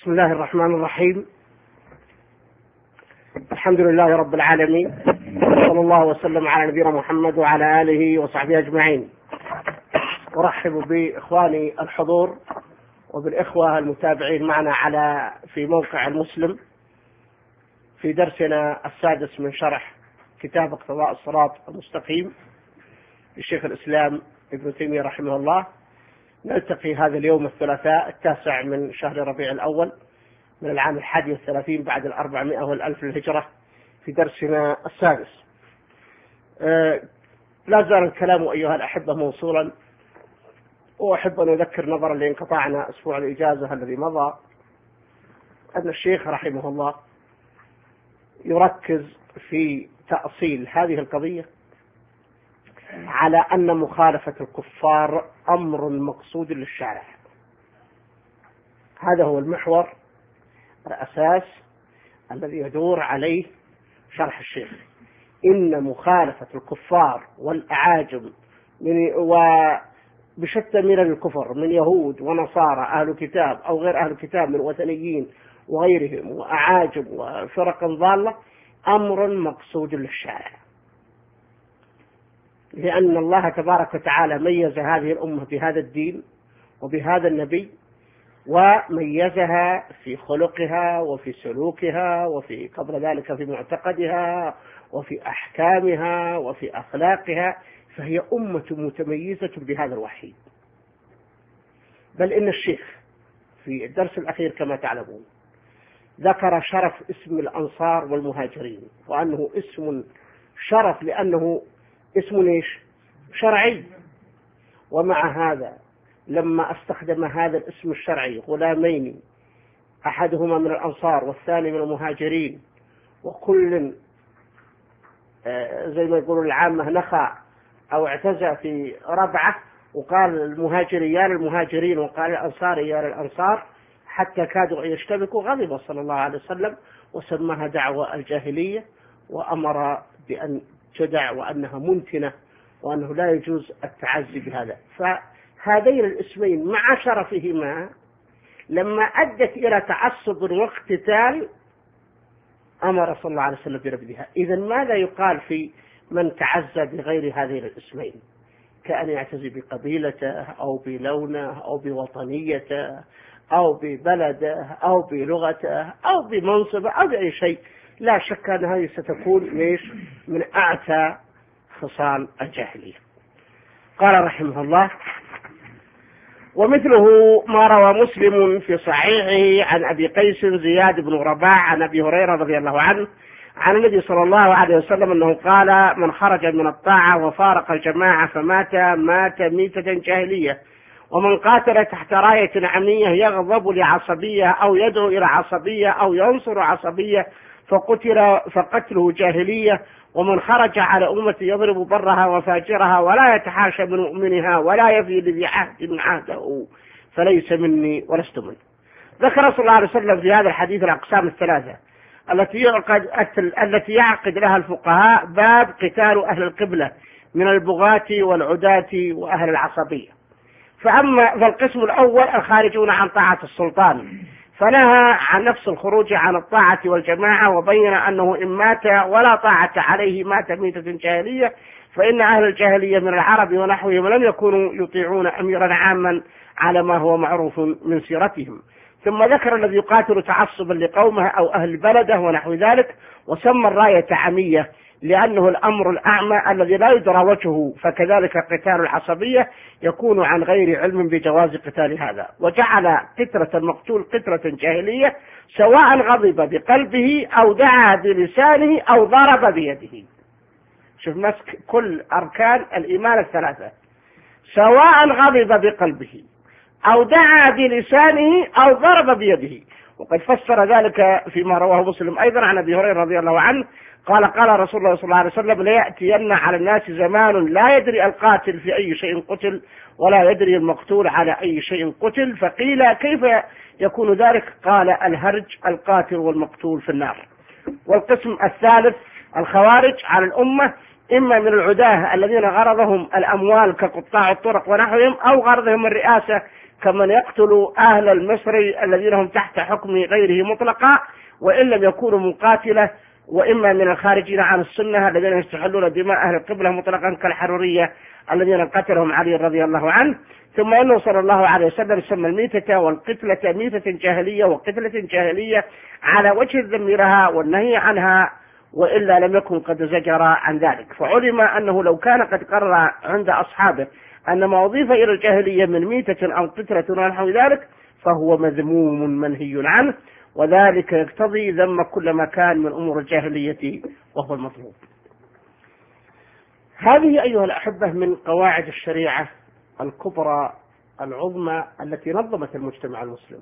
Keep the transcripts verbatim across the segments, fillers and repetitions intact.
بسم الله الرحمن الرحيم. الحمد لله رب العالمين، صلى الله وسلم على نبينا محمد وعلى آله وصحبه أجمعين. أرحب بإخواني الحضور وبالإخوة المتابعين معنا على في موقع المسلم في درسنا السادس من شرح كتاب اقتضاء الصراط المستقيم للشيخ الإسلام ابن تيمية رحمه الله. نلتقي هذا اليوم الثلاثاء التاسع من شهر ربيع الأول من العام الحادي والثلاثين بعد الأربعمائة والألف للهجرة في درسنا السادس. أه لا زال الكلام أيها الأحبة موصولا، وأحب أن أذكر نظرا لانقطاعنا أسبوع الإجازة الذي مضى أن الشيخ رحمه الله يركز في تأصيل هذه القضية على أن مخالفة الكفار أمر مقصود للشارع. هذا هو المحور الأساس الذي يدور عليه شرح الشيخ. إن مخالفة الكفار والأعاجم من وبشتى من الكفر من يهود ونصارى أهل كتاب أو غير أهل كتاب من وثنيين وغيرهم وأعاجم وفرق ضالة أمر مقصود للشارع، لأن الله تبارك وتعالى ميز هذه الأمة بهذا الدين وبهذا النبي، وميزها في خلقها وفي سلوكها وفي قبل ذلك في معتقدها وفي أحكامها وفي أخلاقها، فهي أمة متميزة بهذا الوحي. بل إن الشيخ في الدرس الأخير كما تعلمون ذكر شرف اسم الأنصار والمهاجرين، وأنه اسم شرف لأنه اسم إيش؟ شرعي. ومع هذا لما استخدم هذا الاسم الشرعي غلامين، أحدهما من الأنصار والثاني من المهاجرين، وكل زي ما يقولون العامة نخى أو اعتزى في ربعة، وقال المهاجريان المهاجرين وقال الأنصاريان الأنصار، حتى كادوا أن يشتبكوا، غضب صلى الله عليه وسلم وسماها دعوة الجاهلية، وأمر بأن تدع وأنها منتنة وأنه لا يجوز التعزي بهذا. فهذين الاسمين مع شرفهما لما أدت إلى تعصب واقتتال أمر صلى الله عليه وسلم برفضها. إذن ماذا يقال في من تعزى بغير هذين الاسمين؟ كأن يعتزي بقبيلته أو بلونه أو بوطنيته أو ببلده أو بلغته أو بمنصبه أو بأي شيء. لا شك أن هذه ستكون ليش من أعتى خصال الجاهلية. قال رحمه الله: ومثله ما روى مسلم في صحيحه عن أبي قيس زياد بن رباح عن أبي هريرة رضي الله عنه عن النبي صلى الله عليه وسلم أنه قال: من خرج من الطاعة وفارق الجماعة فمات مات ميتة جاهلية، ومن قاتل تحت راية عمية يغضب لعصبية أو يدعو إلى عصبية أو ينصر عصبية فقتل فقتله جاهلية، ومن خرج على أمة يضرب برها وفاجرها ولا يتحاشى من مؤمنها ولا يفي لذي عهد عهده فليس مني ولست منه. ذكر صلى الله عليه وسلم في هذا الحديث الأقسام الثلاثة التي يعقد التي يعقد لها الفقهاء باب قتال أهل القبلة من البغاة والعداة وأهل العصبية. فأما فالقسم الأول الخارجون عن طاعة السلطان، فنهى عن نفس الخروج عن الطاعة والجماعة، وبين أنه إن مات ولا طاعة عليه مات ميتة جاهلية، فإن أهل الجاهلية من العرب ونحوهم لم يكونوا يطيعون أميرا عاما على ما هو معروف من سيرتهم. ثم ذكر الذي يقاتل تعصبا لقومه أو أهل بلده ونحو ذلك، وسمى الراية عمية لأنه الأمر الأعمى الذي لا يدرى وجهه، فكذلك قتال العصبية يكون عن غير علم بجواز قتال هذا. وجعل قتلة المقتول قتلة جاهلية سواء غضب بقلبه أو دعا بلسانه أو ضرب بيده. شوف مسك كل أركان الإيمان الثلاثة، سواء غضب بقلبه أو دعا بلسانه أو ضرب بيده. وقد فسر ذلك فيما رواه مسلم أيضا عن أبي هريرة رضي الله عنه قال: قال رسول الله صلى الله عليه وسلم: ليأتين على الناس زمان لا يدري القاتل في أي شيء قتل ولا يدري المقتول على أي شيء قتل. فقيل: كيف يكون ذلك؟ قال: الهرج القاتل والمقتول في النار. والقسم الثالث الخوارج على الأمة، إما من العداة الذين غرضهم الأموال كقطاع الطرق ونحوهم، أو غرضهم الرئاسة كمن يقتل أهل المصري الذين هم تحت حكم غيره مطلقا وإن لم يكونوا مقاتلة، وإما من الخارجين عن السنة الذين يستحلون دماء أهل القبلة مطلقا كالحرورية الذين قتلهم علي رضي الله عنه. ثم إنه صلى الله عليه وسلم سمى الميتة والقتلة ميتة جاهلية وقتلة جاهلية على وجه الذم لها والنهي عنها، وإلا لم يكن قد زجر عن ذلك. فعلم أنه لو كان قد قرر عند أصحابه أن ما أضيف إلى الجاهلية من ميتة أو قتلة ونحو ذلك فهو مذموم منهي عنه، وذلك يقتضي ذم كل ما كان من أمور الجاهلية وهو المطلوب. هذه أيها الأحبة من قواعد الشريعة الكبرى العظمى التي نظمت المجتمع المسلم.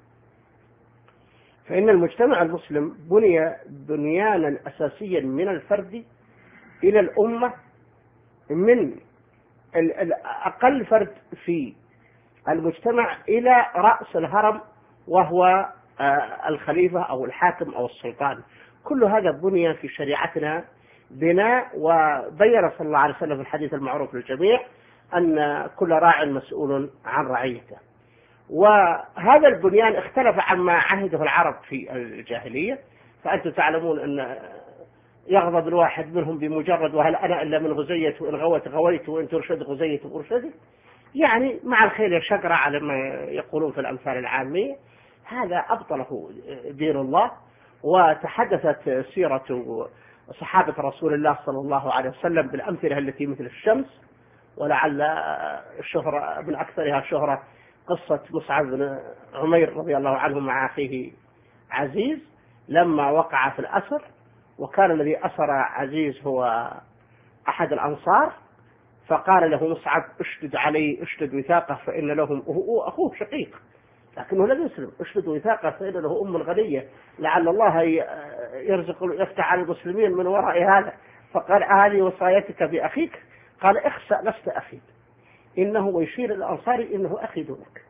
فإن المجتمع المسلم بني بنيانا أساسيا من الفرد إلى الأمة، من أقل فرد في المجتمع إلى رأس الهرم وهو الخليفة أو الحاكم أو السلطان. كل هذا بني في شريعتنا بناء، وبين صلى الله عليه وسلم في الحديث المعروف للجميع أن كل راع مسؤول عن رعيته. وهذا البنيان اختلف عما عهده العرب في الجاهلية، فأنتم تعلمون أن يغضب الواحد منهم بمجرد وهل أنا إلا من غزية وإن غوت غويت وإن ترشد غزية أرشد، يعني مع الخيل يا شقرة على ما يقولون في الأمثال العامية. هذا أبطله دين الله، وتحدثت سيرة صحابة رسول الله صلى الله عليه وسلم بالأمثلة التي مثل الشمس، ولعل الشهرة من أكثرها شهرة قصة مصعب بن عمير رضي الله عنه مع أخيه عزيز لما وقع في الأسر، وكان الذي أسر عزيز هو أحد الأنصار، فقال له مصعب اشدد عليه اشدد وثاقه فإن لهم أخوه شقيق لكنه لم يسلم، اشدد وثاقه فإن له أم غنية لعل الله يرزق يفتح على المسلمين من وراء هذا. فقال هذه وصايتك بأخيك؟ قال اخسأ لست أخي، إنه ويشير الأنصار إنه أخي دونك.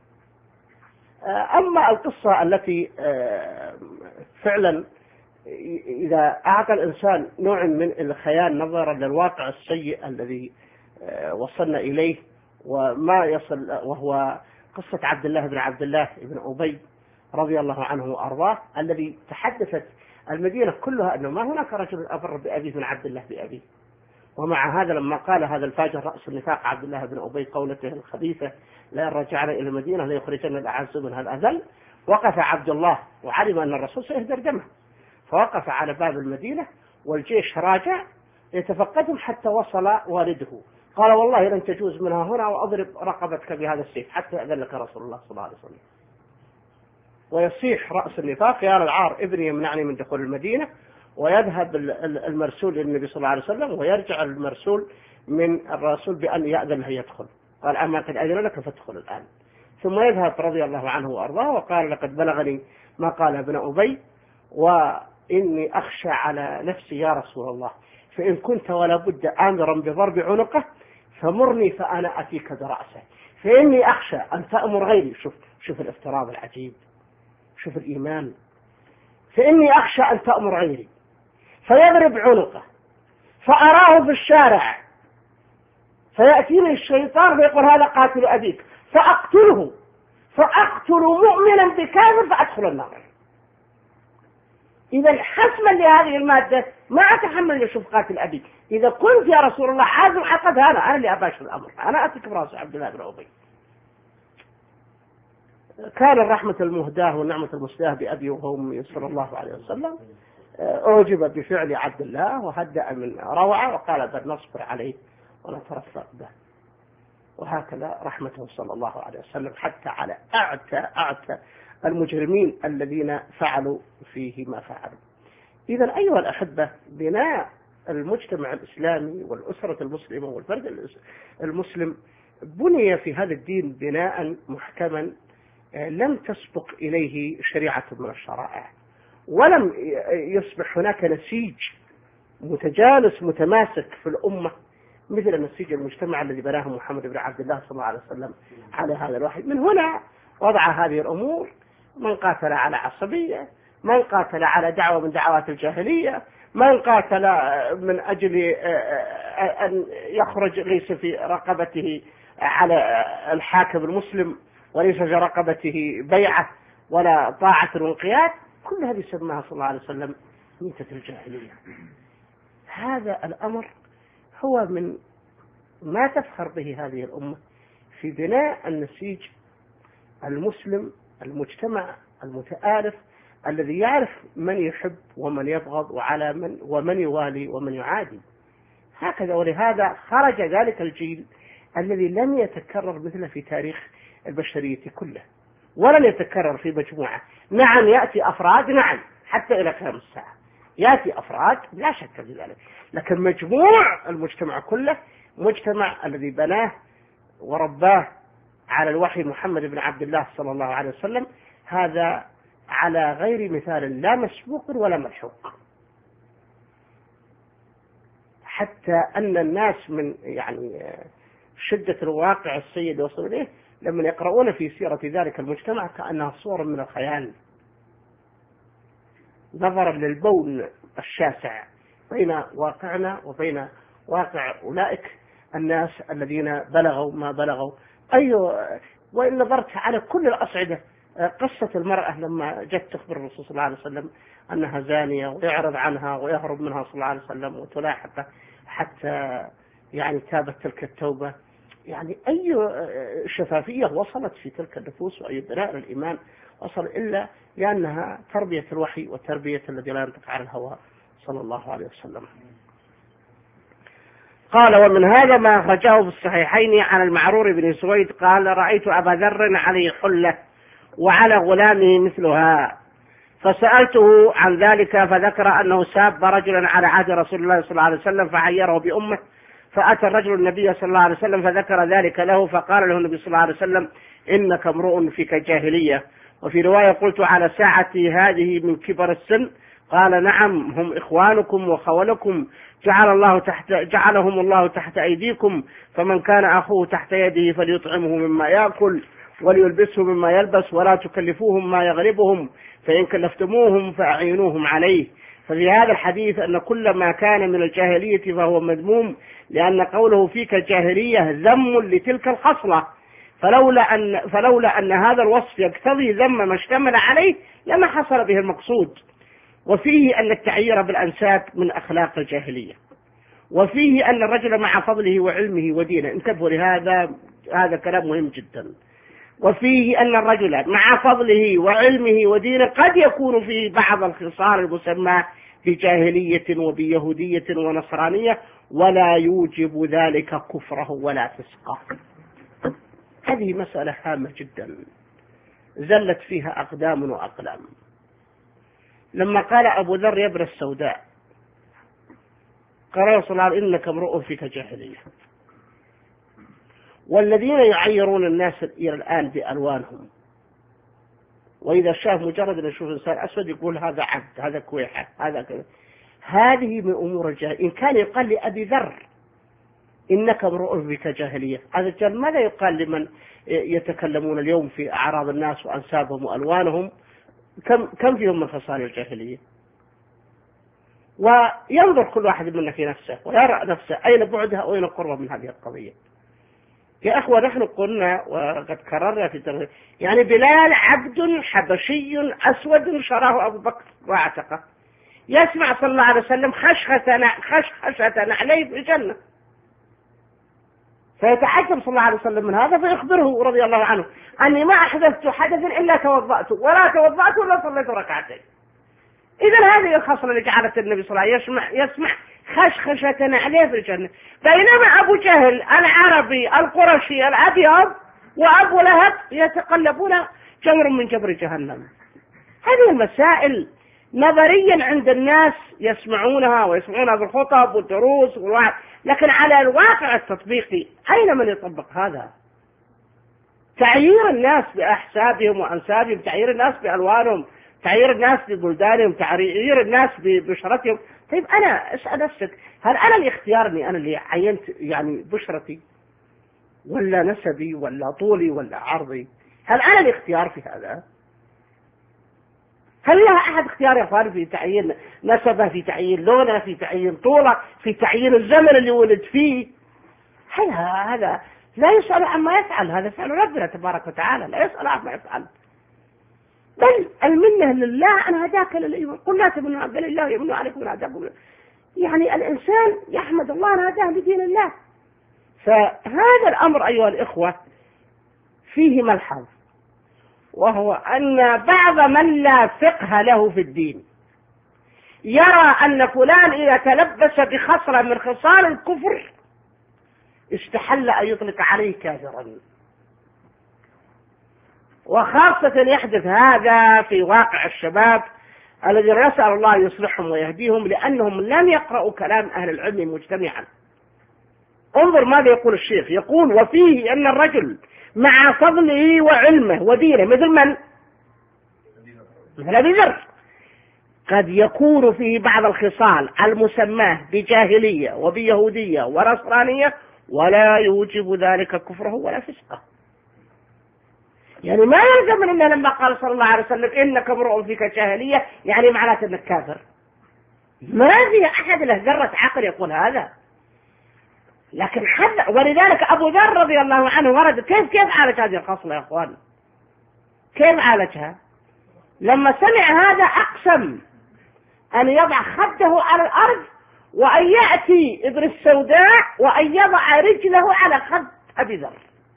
أما القصة التي فعلا إذا أعطى الإنسان نوع من الخيال نظرا للواقع السيء الذي وصلنا إليه وما يصل، وهو قصة عبد الله بن عبد الله بن أبي رضي الله عنه وأرضاه، الذي تحدثت المدينة كلها أنه ما هناك رجل أبر بأبيه من عبد الله بأبيه. ومع هذا لما قال هذا الفاجر رأس النفاق عبد الله بن أبي قولته الخبيثة لا رجعنا إلى المدينة ليخرجن الأعز منها الأذل، وقف عبد الله وعلم أن الرسول سيهدر دمه، فوقف على باب المدينة والجيش راجع يتفقدهم حتى وصل والده، قال والله لن تجوز منها هنا وأضرب رقبتك بهذا السيف حتى يأذن لك رسول الله صلى الله عليه وسلم. ويصيح رأس النفاق يا للعار ابني يمنعني من دخول المدينة، ويذهب المرسول للنبي صلى الله عليه وسلم ويرجع المرسول من الرسول بأن يأذن له يدخل، قال أما قد أذن لك فادخل الآن. ثم يذهب رضي الله عنه وأرضاه وقال لقد بلغني ما قال ابن أبي وإني أخشى على نفسي يا رسول الله، فإن كنت ولا بد آمرا بضرب عنقه فمرني فأنا أتيك برأسه، فإني أخشى أن تأمر غيري. شوف شوف الافتراض العجيب، شوف الإيمان. فإني أخشى أن تأمر غيري فيضرب عنقه فأراه في الشارع فيأتيني الشيطان فيقول هذا قاتل أبيك فأقتله فأقتل مؤمنا بكافر فأدخل النار. إذا حسما لهذه المادة ما أتحمل يشوف قاتل أبيك، إذا قلت يا رسول الله عازم عقد هذا أنا اللي أباشر الأمر، أنا أتيك براس عبد الله بن أبي. كان الرحمة المهداة والنعمة المسداة بأبي وأمي صلى الله عليه وسلم أعجب بفعل عبد الله وهدأ من روعة وقال بل نصبر عليه ونترفق به. وهكذا رحمته صلى الله عليه وسلم حتى على أعتى أعتى المجرمين الذين فعلوا فيه ما فعلوا. إذا أيها الأحبة بناء المجتمع الإسلامي والأسرة المسلمة والفرد المسلم بني في هذا الدين بناء محكما لم تسبق إليه شريعة من الشرائع، ولم يصبح هناك نسيج متجانس متماسك في الأمة مثل نسيج المجتمع الذي بناه محمد بن عبد الله صلى الله عليه وسلم على هذا الواحد. من هنا وضع هذه الأمور، من قاتل على عصبية، من قاتل على دعوة من دعوات الجاهلية، من قاتل من أجل أن يخرج ليس في رقبته على الحاكم المسلم وليس في رقبته بيعة ولا طاعة وانقياد، كل هذه سماها صلى الله عليه وسلم ميتة الجاهلية. هذا الأمر هو من ما تفخر به هذه الأمة في بناء النسيج المسلم المجتمع المتآلف الذي يعرف من يحب ومن يبغض وعلى من ومن يوالي ومن يعادي. هكذا، ولهذا خرج ذلك الجيل الذي لم يتكرر مثله في تاريخ البشرية كله، ولن يتكرر في مجموعة. نعم يأتي أفراد، نعم حتى إلى قيام الساعة يأتي أفراد لا شك في ذلك، لكن مجموع المجتمع كله مجتمع الذي بناه ورباه على الوحي محمد بن عبد الله صلى الله عليه وسلم، هذا على غير مثال لا مسبوق ولا ملحوق. حتى أن الناس من يعني شدة الواقع السيء اللي وصلوا إليه لما يقرؤون في سيرة ذلك المجتمع كأنها صور من الخيال، نظرا للبون الشاسع بين واقعنا وبين واقع أولئك الناس الذين بلغوا ما بلغوا. أي وإن نظرت على كل الأصعدة، قصة المرأة لما جت تخبر الرسول صلى الله عليه وسلم أنها زانية ويعرض عنها ويهرب منها صلى الله عليه وسلم وتلاحقه حتى يعني تابت تلك التوبة، يعني أي شفافية وصلت في تلك النفوس وأي بناء للإيمان وصل إلا لأنها تربية الوحي وتربية الذي لا ينطق عن الهوى صلى الله عليه وسلم. قال: ومن هذا ما أخرجه في الصحيحين عن المعرور بن سويد قال: رأيت أبا ذر عليه حلة وعلى غلامه مثلها، فسألته عن ذلك فذكر أنه ساب رجلا على عهد رسول الله صلى الله عليه وسلم فعيره بأمه، فأتى الرجل النبي صلى الله عليه وسلم فذكر ذلك له، فقال له النبي صلى الله عليه وسلم: إنك امرؤ فيك جاهلية. وفي رواية: قلت على ساعتي هذه من كبر السن؟ قال: نعم، هم إخوانكم وخولكم، جعل الله تحت جعلهم الله تحت أيديكم، فمن كان أخوه تحت يده فليطعمه مما يأكل وليلبسه مما يلبس، ولا تكلفوهم ما يغلبهم، فإن كلفتموهم فأعينوهم عليه. ففي هذا الحديث أن كل ما كان من الجاهلية فهو مذموم، لأن قوله فيك جاهلية ذم لتلك الخصلة، فلولا أن, فلولا أن هذا الوصف يقتضي ذم ما اشتمل عليه لما حصل به المقصود. وفيه أن التعيير بالأنساب من أخلاق الجاهلية، وفيه أن الرجل مع فضله وعلمه ودينه، انتبهوا لهذا، هذا كلام مهم جدا. وفيه أن الرجل مع فضله وعلمه ودينه قد يكون فيه بعض الخصال المسمى بجاهلية وبيهودية ونصرانية، ولا يوجب ذلك كفره ولا فسقه. هذه مسألة هامة جدا زلت فيها أقدام وأقلام. لما قال أبو ذر: يا ابن السوداء، قال صلى الله عليه وسلم: إنك امرؤ فيك جاهلية. والذين يعيرون الناس إلى الآن بألوانهم، وإذا شاف مجرد أن يشوف إنسان أسود يقول هذا عبد، هذا كويحة، هذا كذا، هذه من أمور الجاهلية. إن كان يقال لأبي ذر إنك امرؤ فيك جاهلية، هذا الجهل ماذا يقال لمن يتكلمون اليوم في أعراض الناس وأنسابهم وألوانهم؟ كم كم فيهم من خصال الجاهلية؟ وينظر كل واحد منا في نفسه ويرى نفسه أين بعدها وأين قربها من هذه القضية. يا أخوة، نحن قلنا وقد كررنا في ترغيب، يعني بلال عبد حبشي أسود شراه أبو بكر واعتقه، يسمع صلى الله عليه وسلم خشخشة خشخشة عليه في الجنة، فيتعجب صلى الله عليه وسلم من هذا فيخبره رضي الله عنه: أني ما أحدثت حدثا إلا توضأت، ولا توضأت ولا صليت ركعتين. إذا هذه الخصلة اللي جعلت النبي صلى الله عليه وسلم يسمع, يسمع خشخشة عليه في الجنة. بينما أبو جهل العربي القرشي الأبيض وأبو لهب يتقلبون جمر من جبر جهنم. هذه المسائل نظريا عند الناس يسمعونها ويسمعونها بالخطب والدروس والوعظ، لكن على الواقع التطبيقي أين من يطبق هذا؟ تعيير الناس بأحسابهم وأنسابهم، تعيير الناس بألوانهم، تعيير الناس ببلدانهم، تعيير الناس ببشرتهم. طيب أنا أسأل نفسك، هل أنا اللي اختيارني، أنا اللي عينت يعني بشرتي ولا نسبي ولا طولي ولا عرضي؟ هل أنا الاختيار في هذا؟ هل لها أحد اختيار يا اخواني في تعيين نسبه، في تعيين لونه، في تعيين طوله، في تعيين الزمن اللي ولد فيه؟ هل هذا لا يسأل عما يفعل، هذا فعل ربنا تبارك وتعالى، لا يسأل عما يفعل. بل المنة لله أن هداك للإيمان، قل لا تمنوا عبد الله يمنوا عليكم من هداكم. يعني الإنسان يحمد الله أن هداه لدين الله. فهذا الأمر أيها الإخوة فيه ملحظ، وهو أن بعض من لا فقه له في الدين يرى أن فلان إذا تلبس بخصلة من خصال الكفر استحل أن يطلق عليه كافرا. وخاصة يحدث هذا في واقع الشباب الذين نسأل الله يصلحهم ويهديهم، لأنهم لم يقرأوا كلام أهل العلم مجتمعا. انظر ماذا يقول الشيخ، يقول: وفيه أن الرجل مع فضله وعلمه ودينه مثل من؟ مثل أبي ذر، قد يكون فيه بعض الخصال المسماه بجاهلية وبيهودية ونصرانية ولا يوجب ذلك كفره ولا فسقه. يعني ما يلزم من إنه لما قال صلى الله عليه وسلم إنك امرؤ فيك جاهلية يعني معناته إنك كافر. ما في أحد له ذرة عقل يقول هذا. لكن حد، ولذلك أبو ذر رضي الله عنه ورد كيف كيف عالج هذه الخصلة يا أخوان؟ كيف عالجها؟ لما سمع هذا أقسم أن يضع خده على الأرض وأن يأتي ابن السوداء وأن يضع رجله على خد أبي ذر.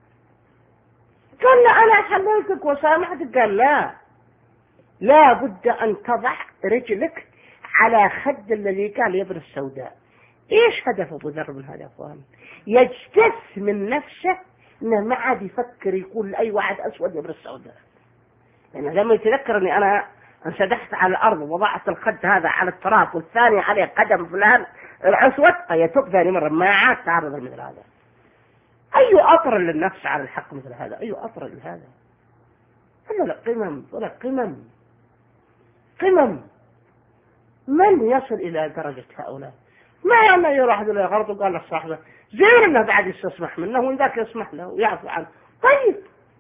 قال له: أنا حللتك وسامحتك. قال: لا، لا بد أن تضع رجلك على خد الذي كان لابن السوداء. إيش هدف أبو ذر من هذا يا أخوان؟ يجتث من نفسه إنه ما عاد يفكر يقول لأي واحد أسود ابن السوداء. يعني لما يتذكر أني أنا انسدحت على الأرض ووضعت الخد هذا على التراب والثاني عليه قدم فلان الأسود، يتوب ثاني مرة ما عاد تعرض مثل هذا. أي أطر للنفس على الحق مثل هذا؟ أي أطر لهذا؟ ولا قمم ولا قمم قمم. من يصل إلى درجة هؤلاء؟ ما يعني يروح إلى غلط وقال لصاحبه زين إنه بعد يستسمح منه وذاك يسمح له ويعفو عنه. طيب،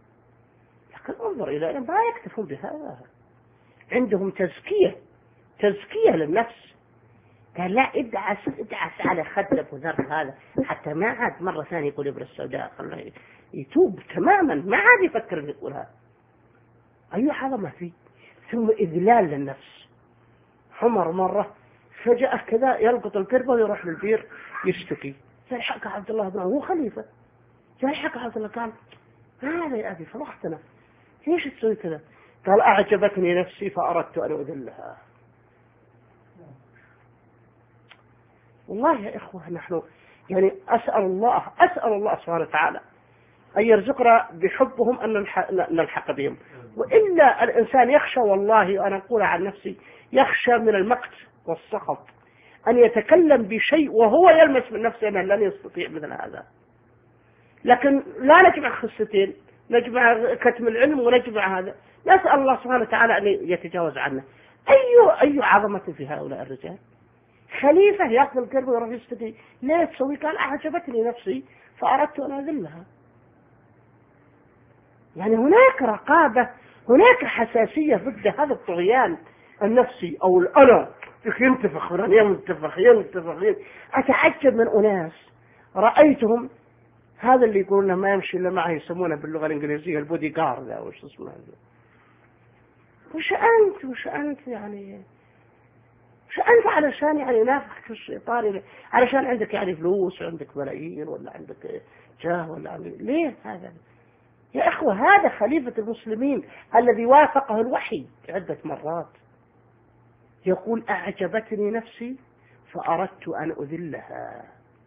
لكن انظر إلى ما يكتفون بهذا. عندهم تزكية تزكية للنفس. قال: لا، ادعس ادعس على خد أبو ذر هذا حتى ما عاد مرة ثانية يقول ابن السوداء، خلاه يتوب تماما، ما عاد يفكر أن يقول هذا. أي عظمة فيه. ثم إذلال للنفس. حمر مرة فجأة كذا يلقط الكربة ويروح للبير يشتكي، فالحق عبد الله بن هو خليفة، فالحق عبد الله قال: هذا يا أبي فرحتنا، ليش تسوي كذا؟ قال: أعجبتني نفسي فأردت أن أذلها. والله يا إخوة نحن يعني أسأل الله أسأل الله سبحانه وتعالى أن يرزقنا بحبهم أن نلحق بهم. وإلا الإنسان يخشى، والله أنا أقول عن نفسي، يخشى من المقت والسخط أن يتكلم بشيء وهو يلمس من نفسه أنه لن يستطيع مثل هذا. لكن لا نجمع خصتين، نجمع كتم العلم ونجمع هذا. نسأل الله سبحانه وتعالى أن يتجاوز عنا. أي أي عظمة في هؤلاء الرجال. خليفة يأخذ الكرب ويروح يستدي، ليه تسوي؟ قال: أعجبتني نفسي فأردت أن أذلها. يعني هناك رقابة، هناك حساسية ضد هذا الطغيان النفسي أو الأنا. ينتفخ ينتفخ ينتفخ. أتعجب من أناس رأيتهم، هذا اللي يقولون ما يمشي إلا معه يسمونه باللغة الإنجليزية البودي جارد أو إيش اسمه هذا. وش أنت وش أنت يعني وش أنت علشان يعني ينافخك الشيطان، علشان عندك يعني فلوس وعندك ملايين ولا عندك جاه ولا عندك ليه هذا؟ يا إخوة، هذا خليفة المسلمين الذي وافقه الوحي عدة مرات، يقول: أعجبتني نفسي فأردت أن أذلها.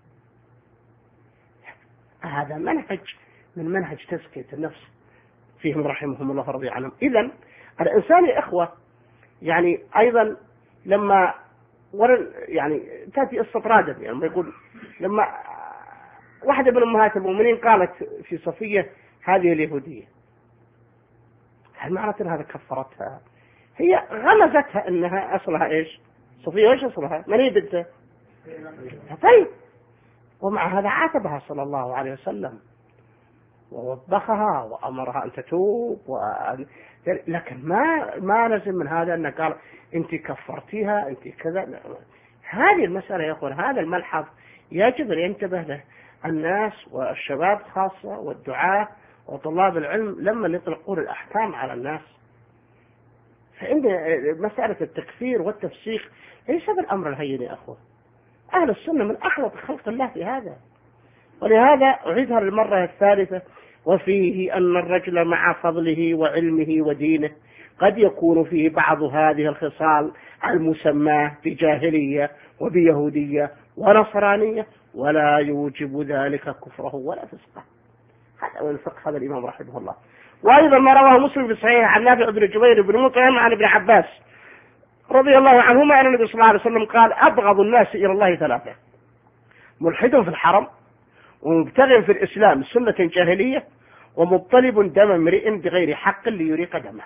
هذا منهج من منهج تزكية النفس فيهم رحمهم الله رضي عنهم. إذن الإنسان يا إخوة يعني أيضا لما يعني تأتي استطرادا، يعني ما يقول لما واحدة من أمهات المؤمنين قالت في صفية هذه اليهودية، هل معنى أن هذا كفرتها؟ هي غمزتها أنها أصلها إيش؟ صفية إيش أصلها؟ من هي بنته؟ طيب، ومع هذا عاتبها صلى الله عليه وسلم ووبخها وأمرها أن تتوب وأن... لكن ما ما نزل من هذا أن قال أنت كفرتيها أنت كذا. هذه المسألة يا أخوان، هذا الملحظ يجب أن ينتبه له الناس والشباب خاصة والدعاة وطلاب العلم لما يطلقون الأحكام على الناس، فإن مسألة التكفير والتفسيق ليس بالأمر الهين يا أخوة. أهل السنة من أحوط خلق الله في هذا. ولهذا أعيدها للمرة الثالثة: وفيه أن الرجل مع فضله وعلمه ودينه قد يكون فيه بعض هذه الخصال المسماة بجاهلية وبيهودية ونصرانية، ولا يوجب ذلك كفره ولا فسقه. هذا هو الفقه هذا الإمام رحمه الله. وأيضا ما رواه مسلم في صحيح عن نافع بن جبير بن مطعم عن ابن عباس رضي الله عنهما أن النبي صلى الله عليه وسلم قال: أبغض الناس إلى الله ثلاثة: ملحد في الحرم، ومبتغ في الإسلام سنة جاهلية، ومطلب دم امرئ بغير حق ليريق دمه.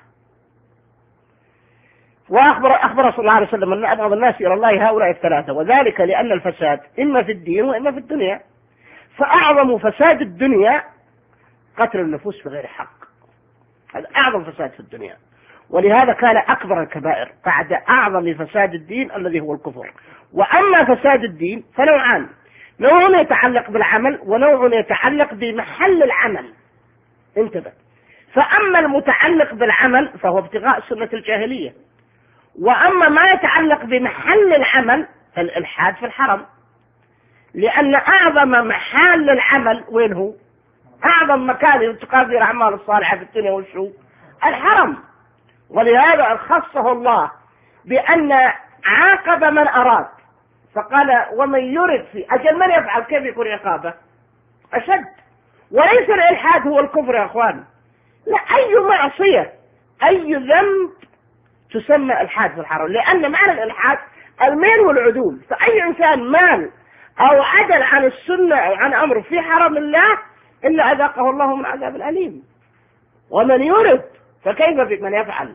وأخبر أخبر صلى الله عليه وسلم أن أبغض الناس إلى الله هؤلاء الثلاثة، وذلك لأن الفساد إما في الدين وإما في الدنيا، فأعظم فساد الدنيا قتل النفوس بغير حق، هذا أعظم فساد في الدنيا. ولهذا كان أكبر الكبائر بعد أعظم فساد الدين الذي هو الكفر. وأما فساد الدين فنوعان: نوع يتعلق بالعمل، ونوع يتعلق بمحل العمل. انتبه. فأما المتعلق بالعمل فهو ابتغاء سنة الجاهلية، وأما ما يتعلق بمحل العمل فالإلحاد في الحرم، لأن أعظم محل العمل وين هو؟ أعظم مكان يلتقى فيه الأعمال الصالحة في الدنيا والشوق الحرم. ولهذا خصه الله بأن عاقب من أراد، فقال: ومن يرد في أجل من يفعل كيف يكون عقابه أشد. وليس الإلحاد هو الكفر يا أخوان، لا، أي معصية أي ذنب تسمى إلحاد في الحرم، لأن معنى الإلحاد الميل والعدول. فأي إنسان مال أو عدل عن السنة أو عن أمر في حرم الله إلا أذاقه الله من عذاب الأليم. ومن يرد فكيف بمن يفعل؟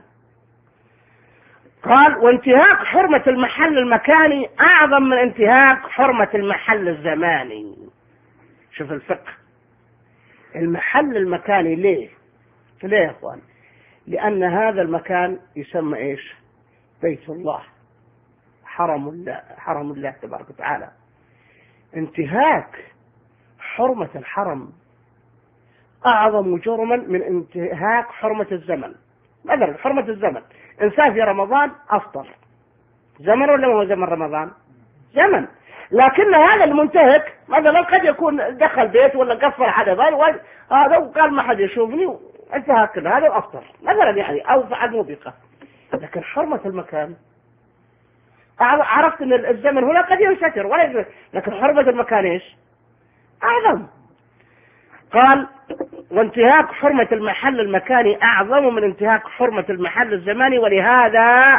قال: وانتهاك حرمة المحل المكاني أعظم من انتهاك حرمة المحل الزماني. شوف الفقه، المحل المكاني ليه؟ ليه يا أخوان؟ لأن هذا المكان يسمى إيش؟ بيت الله، حرم الله، حرم الله تبارك وتعالى. انتهاك حرمة الحرم أعظم جرما من انتهاك حرمة الزمن. مثلا حرمة الزمن، إنسان في رمضان أفطر، زمن ولا هو زمن رمضان؟ زمن. لكن هذا المنتهك مثلا قد يكون دخل بيت ولا قفل حدا هذا وقال ما حد يشوفني انتهى كله، هذا أفطر مثلا يعني، أو فعل موبقة. لكن حرمة المكان عرفت أن الزمن هنا قد ينستر ولا يجب. لكن حرمة المكان إيش؟ أعظم. قال: وانتهاك حرمة المحل المكاني أعظم من انتهاك حرمة المحل الزماني، ولهذا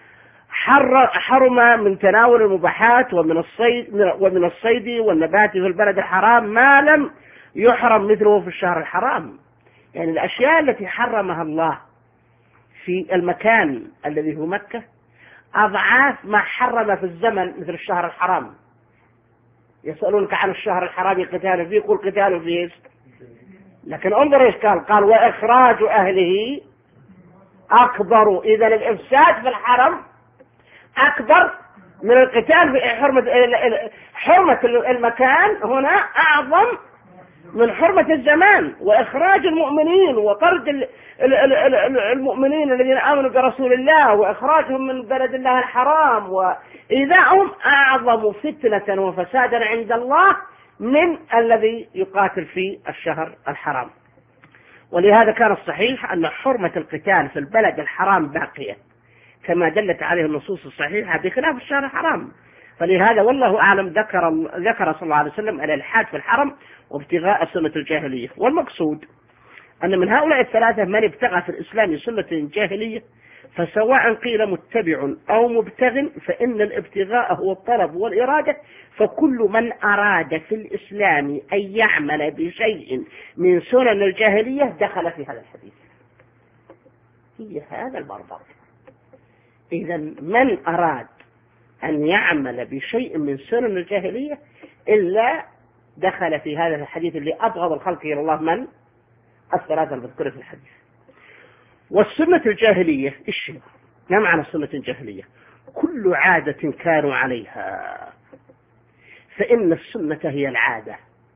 حرم من تناول المباحات ومن الصيد ومن الصيد والنبات في البلد الحرام ما لم يحرم مثله في الشهر الحرام. يعني الأشياء التي حرمها الله في المكان الذي هو مكة أضعاف ما حرم في الزمن مثل الشهر الحرام. يسألونك عن الشهر الحرام قتال فيه، قل قتال فيه. لكن انظر ايش قال، قال: وإخراج أهله أكبر. إذا الإفساد في الحرم أكبر من القتال في حرمة حرمة المكان هنا أعظم من حرمة الزمان. وإخراج المؤمنين وطرد المؤمنين الذين آمنوا برسول الله وإخراجهم من بلد الله الحرام وإيذاءهم أعظم فتنة وفسادا عند الله من الذي يقاتل في الشهر الحرام. ولهذا كان الصحيح أن حرمة القتال في البلد الحرام باقية كما دلت عليه النصوص الصحيحة بخلاف الشهر الحرام. فلهذا والله أعلم ذكر ذكر صلى الله عليه وسلم الإلحاد في الحرم وابتغاء سنة الجاهلية. والمقصود أن من هؤلاء الثلاثة من ابتغى في الإسلام سنة جاهلية فسواء قيل متبع أو مبتغ فإن الابتغاء هو الطلب والإرادة. فكل من أراد في الإسلام أن يعمل بشيء من سنن الجاهلية دخل في هذا الحديث. هي هذا البربر. إذا من أراد أن يعمل بشيء من سنن الجاهلية إلا دخل في هذا الحديث اللي أبغض الخلق إلى الله من الثلاثة المذكورة في الحديث. والسنة الجاهلية إيش هي؟ ما معنى السنة الجاهلية؟ كل عادة كانوا عليها، فإن السنة هي العادة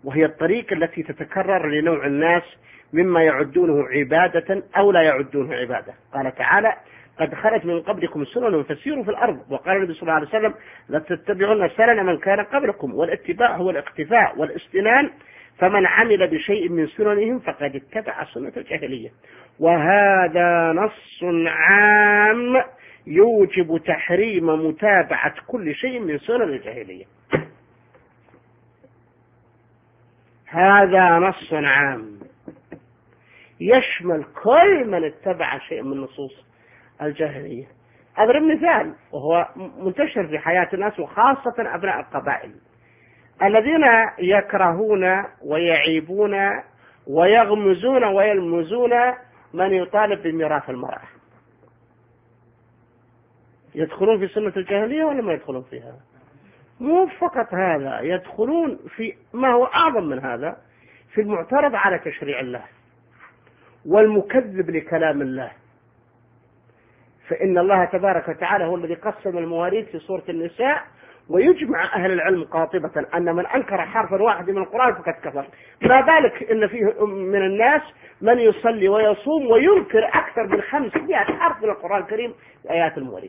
وهي الطريقة التي تتكرر لنوع الناس مما يعدونه عبادة أو لا يعدونه عبادة. قال تعالى: قد خلت من قبلكم سنن فسيروا في الأرض. وقال النبي صلى الله عليه وسلم: لتتبعون سنن من كان قبلكم. والاتباع هو الاقتفاء والاستنان، فمن عمل بشيء من سننهم فقد اتبع سنة الجاهلية. وهذا نص عام يوجب تحريم متابعة كل شيء من سنن الجاهلية. هذا نص عام يشمل كل من اتبع شيء من نصوص الجاهلية. أضرب مثال وهو منتشر في حياة الناس وخاصة أبناء القبائل الذين يكرهون ويعيبون ويغمزون ويلمزون من يطالب بميراث المرأة. يدخلون في سنة الجاهلية ولا ما يدخلون فيها؟ مو فقط هذا، يدخلون في ما هو أعظم من هذا، في المعترض على تشريع الله والمكذب لكلام الله. فإن الله تبارك وتعالى هو الذي قسم المواريث في سورة النساء، ويجمع أهل العلم قاطبة أن من أنكر حرفا واحد من القرآن فقد كفر. ما بالك إن فيه من الناس من يصلي ويصوم وينكر أكثر من خمسمائة حرف من القرآن الكريم آيات المواريث.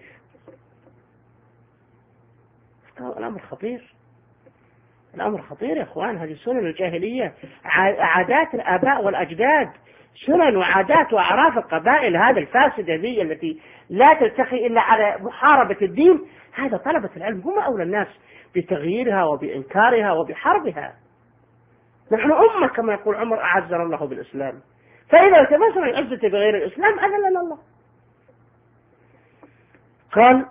الأمر خطير، الأمر خطير يا إخوان. هذه سنن الجاهلية، عادات الآباء والأجداد، سنن وعادات وأعراف القبائل هذا الفاسدة ذي التي لا تلتقي إلا على محاربة الدين. هذا طلبة العلم هم أولى الناس بتغييرها وبإنكارها وبحربها. نحن أمة كما يقول عمر أعزنا الله بالإسلام، فإذا التمسنا العزة بغير الإسلام أذلنا الله. قال: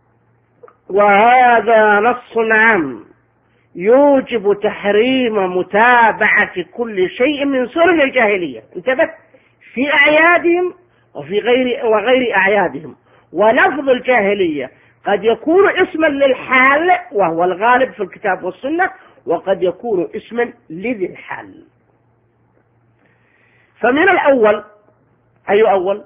وهذا نص عام يوجب تحريم متابعة كل شيء من سنن الجاهلية. انتبه، في أعيادهم وفي غير وغير أعيادهم. ولفظ الجاهلية قد يكون اسما للحال وهو الغالب في الكتاب والسنة، وقد يكون اسما لذي الحال. فمن الأول أي أول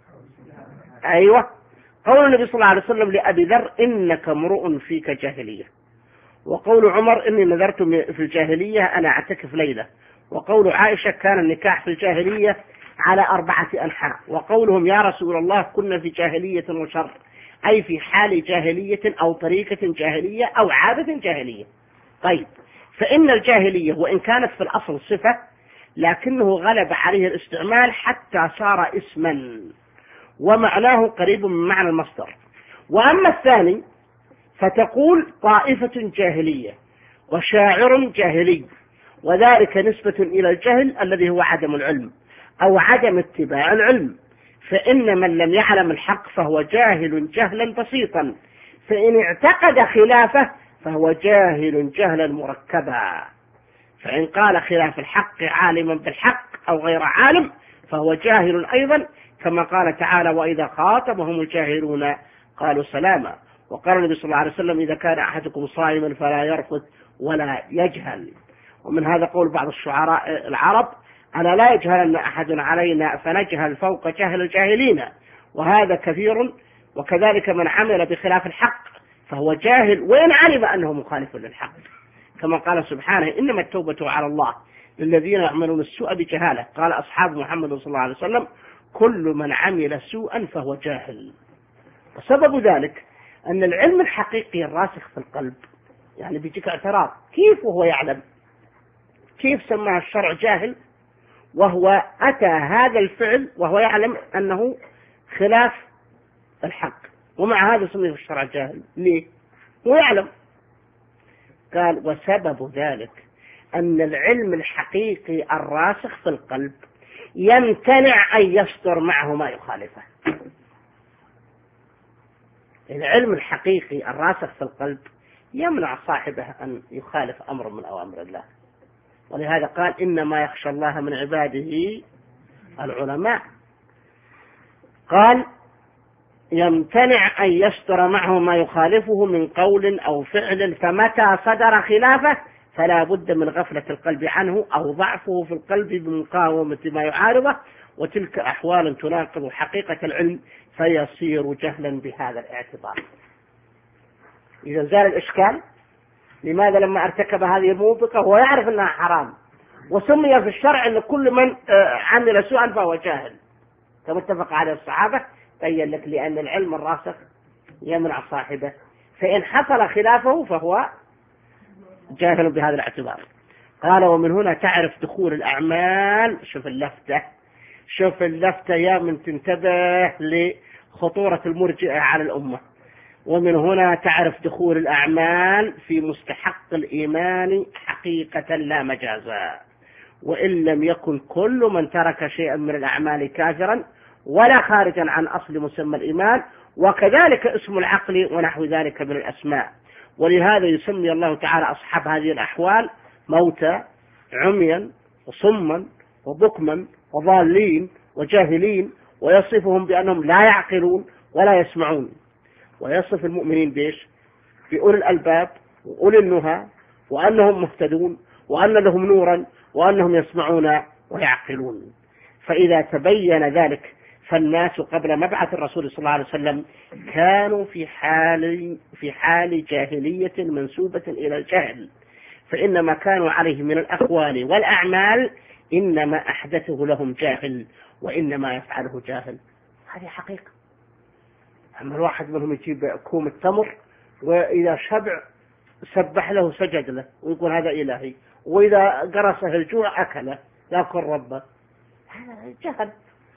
أيوة قول النبي صلى الله عليه وسلم لأبي ذر: إنك امرؤ فيك جاهلية. وقول عمر: إني نذرت في الجاهلية أنا أعتكف ليلة. وقول عائشة: كان النكاح في الجاهلية على أربعة أنحاء. وقولهم: يا رسول الله كنا في جاهلية وشر، أي في حال جاهلية أو طريقة جاهلية أو عادة جاهلية. طيب، فإن الجاهلية وإن كانت في الأصل صفة لكنه غلب عليه الاستعمال حتى صار اسما ومعناه قريب من معنى المصدر. وأما الثاني فتقول طائفة جاهلية وشاعر جاهلي، وذلك نسبة إلى الجهل الذي هو عدم العلم أو عدم اتباع العلم. فإن من لم يعلم الحق فهو جاهل جهلا بسيطا، فإن اعتقد خلافه فهو جاهل جهلا مركبا. فإن قال خلاف الحق عالما بالحق أو غير عالم فهو جاهل أيضا، كما قال تعالى: وإذا خاطبهم الجاهلون قالوا سلاما. وقال النبي صلى الله عليه وسلم: إذا كان أحدكم صائما فلا يرفث ولا يجهل. ومن هذا قول بعض الشعراء العرب: أنا لا يجهلن أحد علينا فنجهل فوق جهل الجاهلين. وهذا كثير. وكذلك من عمل بخلاف الحق فهو جاهل وإن علم أنه مخالف للحق، كما قال سبحانه: إنما التوبة على الله للذين يعملون السوء بجهالة. قال أصحاب محمد صلى الله عليه وسلم: كل من عمل سوءا فهو جاهل. وسبب ذلك أن العلم الحقيقي الراسخ في القلب، يعني بيجيك اعتراض: كيف وهو يعلم؟ كيف سماه الشرع جاهل وهو أتى هذا الفعل وهو يعلم أنه خلاف الحق، ومع هذا سميه الشرع جاهل؟ ليه؟ هو يعلم. قال: وسبب ذلك أن العلم الحقيقي الراسخ في القلب يمتنع أن يصدر معه ما يخالفه. العلم الحقيقي الراسخ في القلب يمنع صاحبه أن يخالف أمر من أوامر الله. ولهذا قال: إنما يخشى الله من عباده العلماء. قال: يمتنع أن يصدر معه ما يخالفه من قول أو فعل، فمتى صدر خلافه فلا بد من غفلة القلب عنه أو ضعفه في القلب بمقاومة ما يعارضه، وتلك أحوال تناقض حقيقة العلم فيصير جهلا بهذا الاعتبار. إذا زال الإشكال لماذا لما ارتكب هذه الموبقة هو يعرف أنها حرام، وسمي في الشرع أن كل من عمل سوءا فهو جاهل كما اتفق عليه الصحابة. بين لك لأن العلم الراسخ يمنع صاحبه، فإن حصل خلافه فهو جاهل بهذا الاعتبار. قال ومن هنا تعرف دخول الأعمال. شوف اللفتة، شوف اللفتة يا من تنتبه لخطورة المرجئة على الأمة. ومن هنا تعرف دخول الأعمال في مستحق الإيمان حقيقة لا مجازا، وإن لم يكن كل من ترك شيئا من الأعمال كافرا ولا خارجا عن أصل مسمى الإيمان، وكذلك اسم العقل ونحو ذلك من الأسماء. ولهذا يسمي الله تعالى أصحاب هذه الأحوال موتى عميا وصما وبكما وضالين وجاهلين، ويصفهم بأنهم لا يعقلون ولا يسمعون. ويصف المؤمنين بيش؟ بأولي الألباب وأولي النهى، وأنهم مهتدون وأن لهم نورا وأنهم يسمعون ويعقلون. فإذا تبين ذلك فالناس قبل مبعث الرسول صلى الله عليه وسلم كانوا في حال في حال جاهلية منسوبة إلى الجهل، فإن ما كانوا عليه من الأقوال والأعمال إنما أحدثه لهم جاهل وإنما يفعله جاهل. هذه حقيقة. أما الواحد منهم يجيب كوم التمر وإذا شبع سبح له سجد له ويقول هذا إلهي، وإذا قرصه الجوع أكله يأكل ربه، هذا جهل.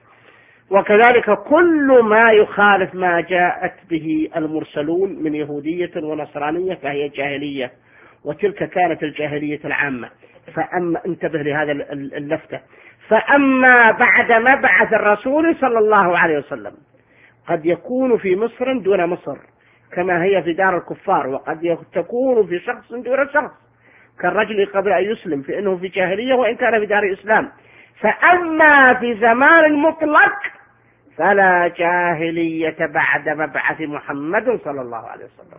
وكذلك كل ما يخالف ما جاءت به المرسلون من يهودية ونصرانية فهي جاهلية، وتلك كانت الجاهلية العامة. فأما انتبه لهذا اللفتة، فأما بعد مبعث الرسول صلى الله عليه وسلم قد يكون في مصر دون مصر كما هي في دار الكفار، وقد تكون في شخص دون شخص كالرجل قبل أن يسلم فإنه في جاهلية وإن كان في دار الإسلام. فأما في زمان مطلق فلا جاهلية بعد مبعث محمد صلى الله عليه وسلم.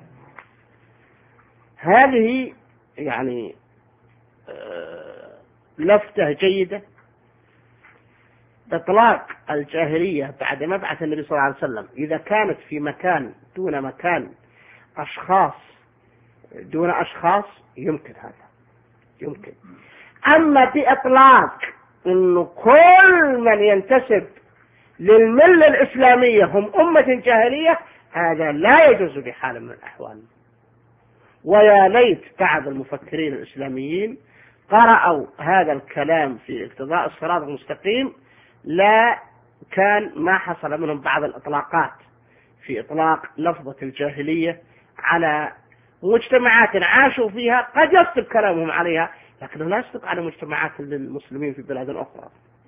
هذه يعني لفتة جيدة. إطلاق الجاهلية بعد مبعث النبي صلى الله عليه وسلم إذا كانت في مكان دون مكان، أشخاص دون أشخاص، يمكن هذا يمكن. أما بإطلاق إنه كل من ينتسب للملة الإسلامية هم أمة جاهلية، هذا لا يجوز بحال من الأحوال. ويا ليت بعض المفكرين الإسلاميين قرأوا هذا الكلام في اقتضاء الصراط المستقيم، لا كان ما حصل منهم بعض الإطلاقات في إطلاق لفظة الجاهلية على مجتمعات عاشوا فيها قد يصدق كلامهم عليها، لكنه لا يصدق على مجتمعات للمسلمين في بلاد أخرى.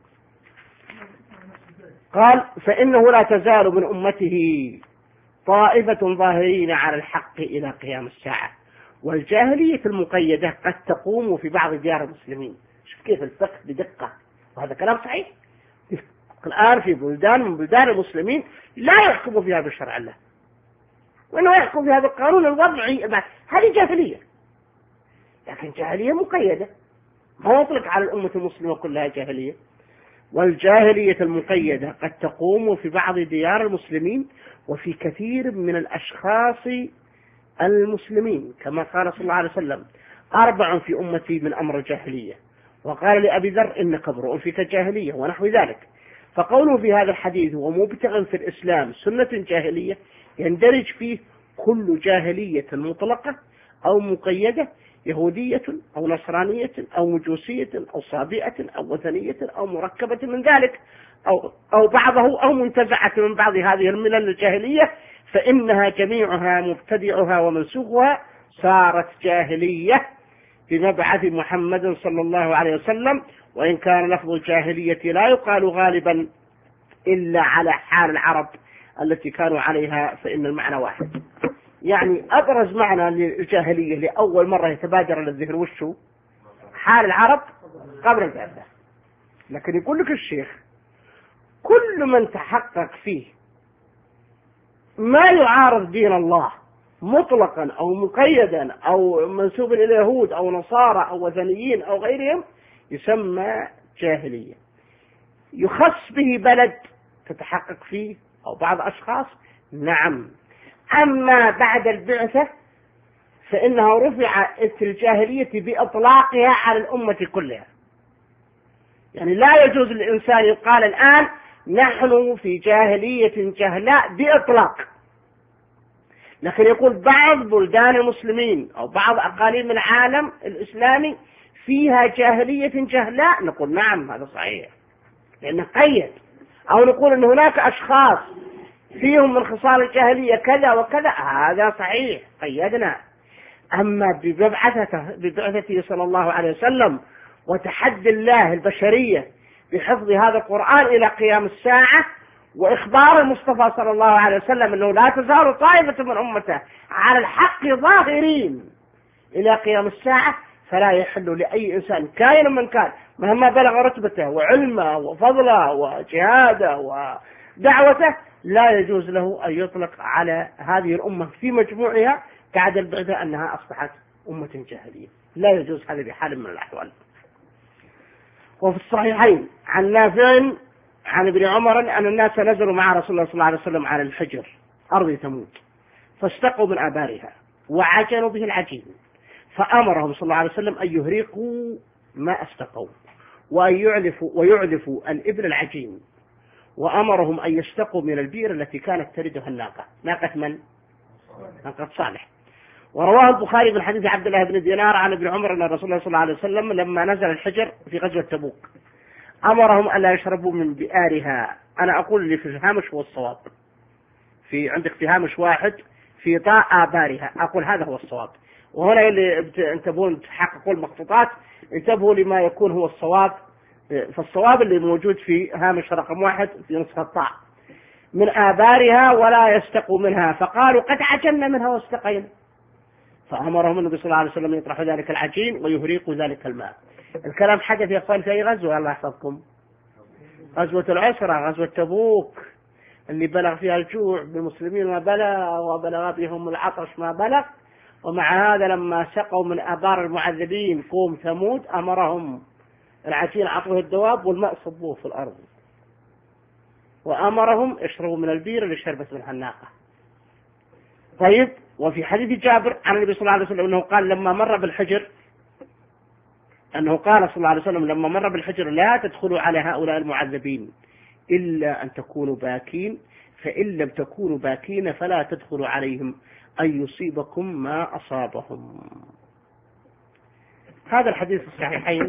قال فإنه لا تزال من أمته طائفة ظاهرين على الحق إلى قيام الساعة، والجاهلية المقيدة قد تقوم في بعض ديار المسلمين. شوف كيف الفقه بدقة، وهذا كلام صحيح. الآن في بلدان من بلدان المسلمين لا يحكم فيها بشرع الله، وإنه يحكم في هذا القانون الوضعي. هذه جاهلية، لكن جاهلية مقيدة، ما يطلق على الأمة المسلمة كلها جاهلية. والجاهلية المقيدة قد تقوم في بعض ديار المسلمين وفي كثير من الأشخاص المسلمين، كما قال صلى الله عليه وسلم أربع في أمتي من أمر الجاهلية، وقال لأبي ذر إنك امرؤ فيك جاهلية ونحو ذلك. فقوله في هذا الحديث ومبتغ في الإسلام سنة جاهلية يندرج فيه كل جاهلية مطلقة أو مقيدة، يهودية أو نصرانية أو مجوسية أو صابئة أو وثنية أو مركبة من ذلك، أو, أو بعضه أو منتزعة من بعض هذه الملل الجاهلية، فإنها جميعها مبتدعها ومنسوخها صارت جاهلية بمبعث محمد صلى الله عليه وسلم. وإن كان لفظ الجاهلية لا يقال غالبا إلا على حال العرب التي كانوا عليها، فإن المعنى واحد. يعني أبرز معنى للجاهلية لأول مرة يتبادر للذهن وشه حال العرب قبل البعثة. لكن يقول لك الشيخ كل من تحقق فيه ما يعارض دين الله مطلقا أو مقيدا أو منسوب إلى اليهود أو نصارى أو وثنيين أو غيرهم يسمى جاهلية. يخص به بلد تتحقق فيه أو بعض أشخاص، نعم. أما بعد البعثة فإنها رفعت الجاهلية بإطلاقها على الأمة كلها. يعني لا يجوز للإنسان يقال الآن نحن في جاهلية جهلاء بإطلاق، لكن يقول بعض بلدان المسلمين أو بعض أقاليم العالم الإسلامي فيها جاهلية جهلاء، نقول نعم هذا صحيح لأنه قيد. أو نقول أن هناك أشخاص فيهم من خصال الجاهلية كذا وكذا، هذا صحيح قيدنا. أما ببعثته, ببعثته صلى الله عليه وسلم وتحدي الله البشرية بحفظ هذا القرآن إلى قيام الساعة، وإخبار المصطفى صلى الله عليه وسلم أنه لا تزال طائفة من أمته على الحق ظاهرين إلى قيام الساعة، فلا يحل لأي إنسان كائن من كان مهما بلغ رتبته وعلمه وفضله وجهاده ودعوته، لا يجوز له أن يطلق على هذه الأمة في مجموعها بعد البعثة أنها أصبحت أمة جاهلية، لا يجوز هذا بحال من الأحوال. وفي الصحيحين عن نافع عن ابن عمر أن الناس نزلوا مع رسول الله صلى الله عليه وسلم على الحجر أرض ثمود فاستقوا من آبارها وعجنوا به العجين، فأمرهم صلى الله عليه وسلم أن يهرقوا ما استقوا وأن يعلفوا ويعلفوا الإبل العجين، وأمرهم أن يستقوا من البئر التي كانت تردها الناقة، ناقة من؟ ناقة صالح. ورواه البخاري من حديث عبد الله بن دينار عن ابن عمر أن الرسول صلى الله عليه وسلم لما نزل الحجر في غزوة تبوك أمرهم ألا يشربوا من بئارها. أنا أقول اللي في الهامش هو الصواب، في عندك في هامش واحد في طاء آبارها، أقول هذا هو الصواب. وهنا اللي انتبهون تحققوا المخطوطات انتبهوا لما يكون هو الصواب، فالصواب اللي موجود في هامش رقم واحد في نسخة طاء من آبارها ولا يستقوا منها، فقالوا قد عجلنا منها واستقينا، فأمرهم النبي صلى الله عليه وسلم يطرحوا ذلك العجين ويهريقوا ذلك الماء. الكلام حدث يا أخوان في أي غزوة الله يحفظكم؟ غزوة العسرة، غزوة تبوك اللي بلغ فيها الجوع بالمسلمين ما بلغ، وبلغ بهم العطش ما بلغ، ومع هذا لما سقوا من آبار المعذبين قوم ثمود أمرهم العجين عطوه الدواب والماء صبوه في الأرض، وأمرهم اشربوا من البير اللي شربت منها الناقة. طيب، وفي حديث جابر عن النبي صلى الله عليه وسلم أنه قال لما مر بالحجر أنه قال صلى الله عليه وسلم لما مر بالحجر لا تدخلوا على هؤلاء المعذبين إلا أن تكونوا باكين، فإن لم تكونوا باكين فلا تدخلوا عليهم أن يصيبكم ما أصابهم. هذا الحديث في الصحيحين.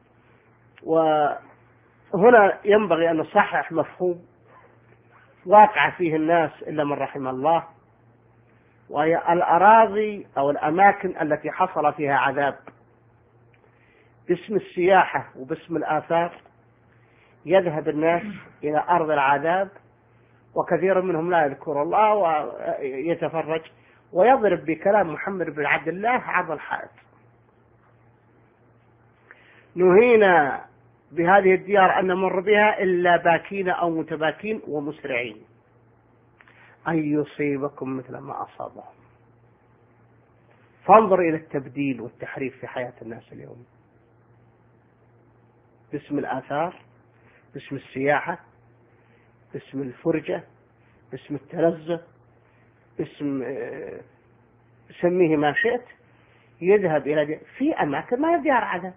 وهنا ينبغي أن نصحح مفهوم واقع فيه الناس إلا من رحم الله، وهي الأراضي أو الأماكن التي حصل فيها عذاب باسم السياحة وباسم الآثار، يذهب الناس إلى أرض العذاب، وكثير منهم لا يذكر الله ويتفرج ويضرب بكلام محمد بن عبد الله عرض الحائط. نهينا بهذه الديار أن نمر بها إلا باكين أو متباكين ومسرعين أن يصيبكم مثل ما أصابهم. فانظر إلى التبديل والتحريف في حياة الناس اليوم باسم الآثار، باسم السياحة، باسم الفرجة، باسم التلذذ، باسم سميه ما شئت، يذهب إلى في أماكن ما يديار عذاب.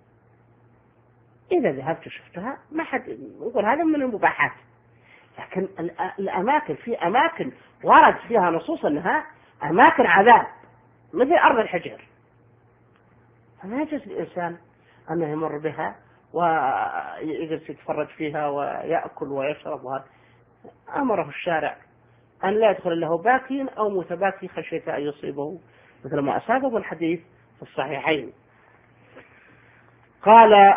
إذا ذهبت شفتها ما حد يقول هذا من المباحات، لكن الأماكن في أماكن ورد فيها نصوص أنها أماكن عذاب مثل أرض الحجر، فما يجوز للإنسان أنه يمر بها ويجلس يتفرج فيها ويأكل ويشرب. وهذا أمره الشارع أن لا يدخل له باكين أو متباكي خشية أن يصيبه مثل ما أصابه بالحديث في الصحيحين. قال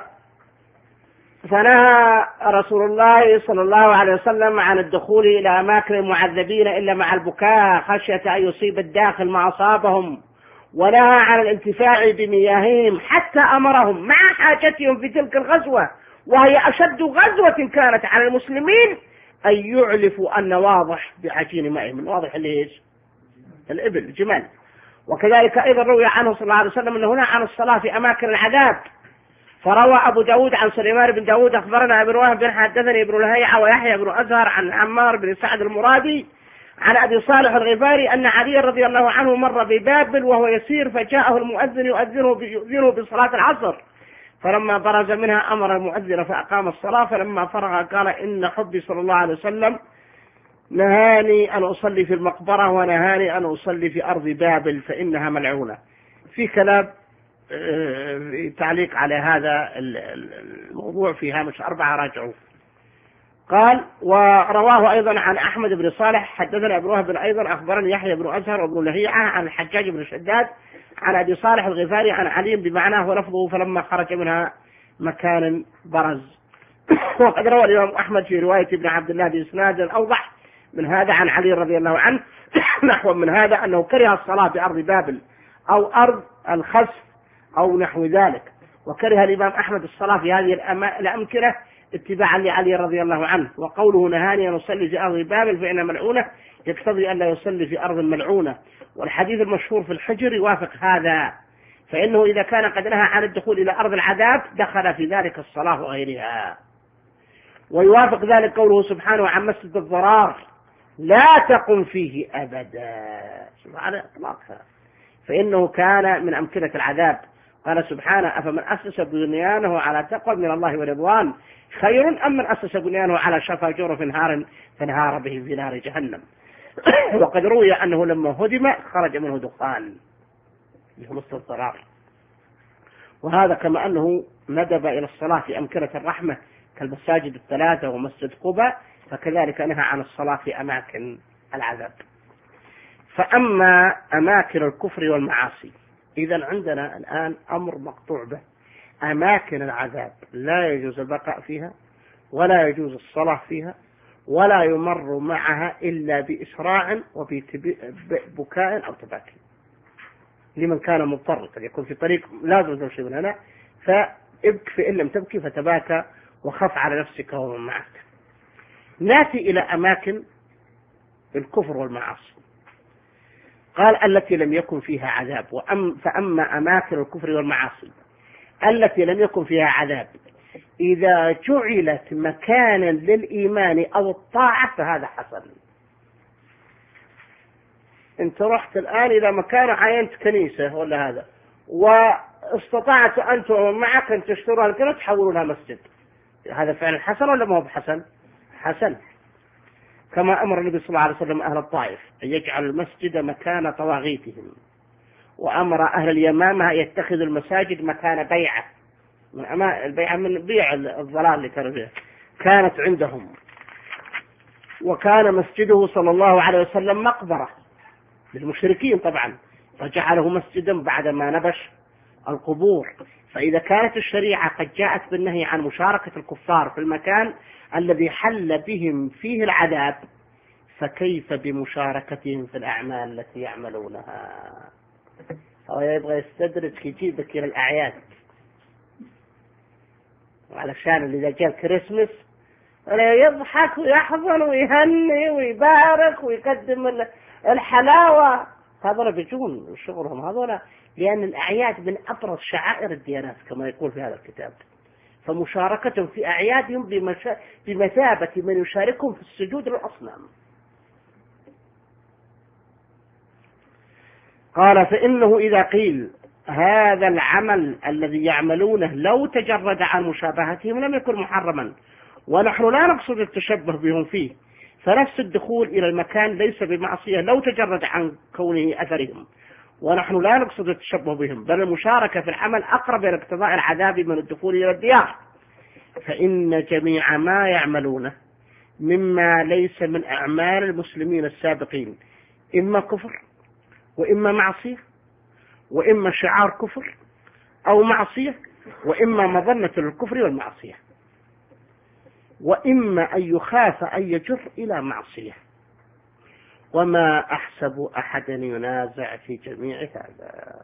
فنهى رسول الله صلى الله عليه وسلم عن الدخول إلى أماكن المعذبين إلا مع البكاء خشية أن يصيب الداخل ما أصابهم، ونهى عن الانتفاع بمياههم حتى أمرهم مع حاجتهم في تلك الغزوة وهي أشد غزوة كانت على المسلمين أن يعلفوا النواضح بعجين مائهم. النواضح اللي هي الإبل الجمال. وكذلك أيضا روي عنه صلى الله عليه وسلم أنه هنا عن الصلاة في أماكن العذاب، فروى أبو داود عن سليمان بن داود أخبرنا ابن وهب بن حدثني ابن لهيعة ويحيى بن أزهر عن عمار بن سعد المرادي عن أبي صالح الغفاري أن علي رضي الله عنه مر ببابل وهو يسير فجاءه المؤذن يؤذنه يؤذنه بصلاة العصر، فلما برز منها أمر المؤذن فأقام الصلاة، فلما فرغ قال إن حبي صلى الله عليه وسلم نهاني أن أصلي في المقبرة ونهاني أن أصلي في أرض بابل فإنها ملعونة. في كلام تعليق على هذا الموضوع في هامش أربعة راجعوه. قال ورواه أيضا عن أحمد بن صالح حدثنا ابن وهب أيضا أخبرني يحيى بن أزهر وابن لهيعة عن الحجاج بن شداد عن أبي صالح الغفاري عن علي بمعناه ولفظه فلما خرج منها مكان برز. وقد روى الإمام أحمد في رواية ابن عبد الله بإسناد أوضح من هذا عن علي رضي الله عنه نحو من هذا أنه كره الصلاة بأرض بابل أو أرض الخسف أو نحو ذلك، وكره الإمام أحمد الصلاة في هذه الأمكنة اتباعا لعلي رضي الله عنه. وقوله نهاني أن أصلي في أرض بابل فإنها ملعونة يقتضي أن لا يصلي في أرض ملعونة، والحديث المشهور في الحجر يوافق هذا، فإنه إذا كان قد نهى عن الدخول إلى أرض العذاب دخل في ذلك الصلاة وغيرها. ويوافق ذلك قوله سبحانه عن مسجد الضرار لا تقم فيه أبدا على إطلاقها، فإنه كان من أمكنة العذاب. قال سبحانه أفمن أسس بنيانه على تقوى من الله ورضوان خير أم من أسس بنيانه على شفا جرف نهار فانهار به في نار جهنم. وقد روي أنه لما هدم خرج منه دخان اللي هو مسجد الضرار. وهذا كما أنه ندب إلى الصلاة في أمكنة الرحمة كالمساجد الثلاثة ومسجد قباء، فكذلك نهى عن الصلاة في أماكن العذاب. فأما أماكن الكفر والمعاصي، إذن عندنا الآن أمر مقطوع به، أماكن العذاب لا يجوز البقاء فيها ولا يجوز الصلاة فيها ولا يمر معها إلا بإسراع وببكاء أو تباكي لمن كان مضطر، قد يكون في طريق لازم تمشي من هنا فابك فإن لم تبكي فتباكى وخف على نفسك ومن معك. نأتي إلى أماكن الكفر والمعاصي. قال التي لم يكن فيها عذاب. وأم فأما أماكن الكفر والمعاصي التي لم يكن فيها عذاب إذا جعلت مكانا للإيمان أو الطاعة فهذا حسن. انت رحت الآن إلى مكان عينت كنيسة ولا هذا واستطعت أنت ومعك أن تشترها لكن تحولوا لها مسجد، هذا فعلا حسن ولا ما هو بحسن؟ حسن. كما أمر النبي صلى الله عليه وسلم أهل الطائف أن يجعل المسجد مكان طواغيتهم، وأمر أهل اليمامة يتخذ المساجد مكان بيعة من أما البيعة من بيع الضلال اللي كانوا فيها كانت عندهم. وكان مسجده صلى الله عليه وسلم مقبرة للمشركين طبعا، فجعله مسجدا بعدما نبش القبور. فإذا كانت الشريعة قد جاءت بالنهي عن مشاركة الكفار في المكان الذي حل بهم فيه العذاب، فكيف بمشاركتهم في الأعمال التي يعملونها؟ هو يبغى يستدرج يجيبك إلى الأعياد، وعلشان إذا جاء الكريسماس يضحك ويحضن ويهني ويبارك ويقدم الحلاوة، هذول بيجون شغلهم هذول، لأن الأعياد من أبرز شعائر الديانات كما يقول في هذا الكتاب، فمشاركتهم في أعيادهم بمثابة من يشاركهم في السجود للأصنام. قال فإنه إذا قيل هذا العمل الذي يعملونه لو تجرد عن مشابهتهم لم يكن محرما، ونحن لا نقصد التشبه بهم فيه، فنفس الدخول إلى المكان ليس بمعصية لو تجرد عن كونه أثرهم، ونحن لا نقصد التشبه بهم، بل المشاركة في العمل أقرب إلى اقتضاء العذاب من الدخول إلى الديار. فإن جميع ما يعملونه مما ليس من أعمال المسلمين السابقين إما كفر وإما معصية، وإما شعار كفر أو معصية، وإما مظنة للكفر والمعصية، وإما أن يخاف أن يجر إلى معصية. وما أحسب أحدا ينازع في جميع هذا،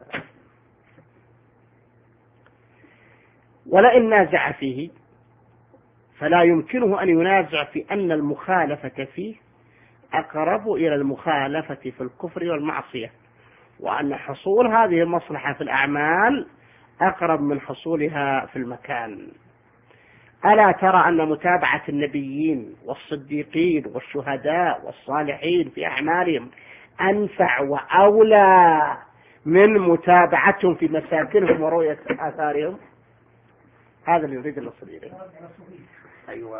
ولئن نازع فيه فلا يمكنه أن ينازع في أن المخالفة فيه أقرب إلى المخالفة في الكفر والمعصية، وأن حصول هذه المصلحة في الأعمال أقرب من حصولها في المكان. ألا ترى أن متابعة النبيين والصديقين والشهداء والصالحين في أعمالهم أنفع وأولى من متابعتهم في مساكنهم ورؤية آثارهم؟ هذا اللي يريد الوصول إليه. أيوة.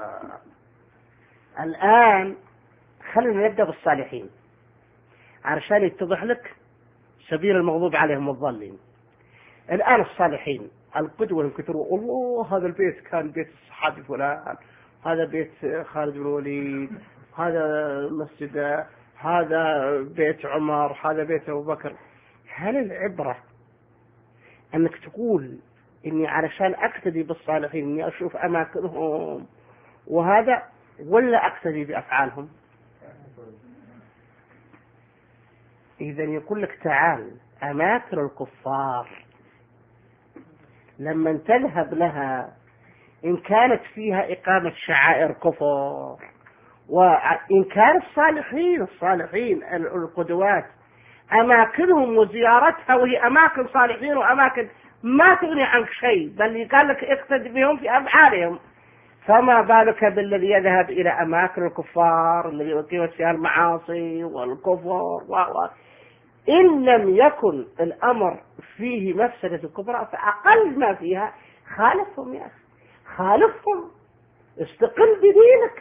الآن خلينا نبدأ بالصالحين علشان يتضح لك سبيل المغضوب عليهم والضالين. الآن الصالحين القدوة ينكتروا، الله هذا البيت كان بيت الصحابي فلان، هذا بيت خالد بن الوليد، هذا مسجد، هذا بيت عمر، هذا بيت أبو بكر. هل العبرة أنك تقول إني علشان أقتدي بالصالحين إني أشوف أماكنهم وهذا، ولا أقتدي بأفعالهم؟ إذن يقول لك تعال أماكن الكفار لما تذهب لها إن كانت فيها إقامة شعائر كفر، وإن كان الصالحين الصالحين القدوات أماكنهم وزيارتها وهي أماكن صالحين وأماكن ما تغني عنك شيء، بل قال لك اقتد بهم في أفعالهم، فما بالك بالذي يذهب إلى أماكن الكفار الذي يقيم فيها المعاصي والكفر و... إن لم يكن الأمر فيه مفسدة الكبرى فأقل ما فيها خالفهم يا أخي، خالفهم، استقل بدينك.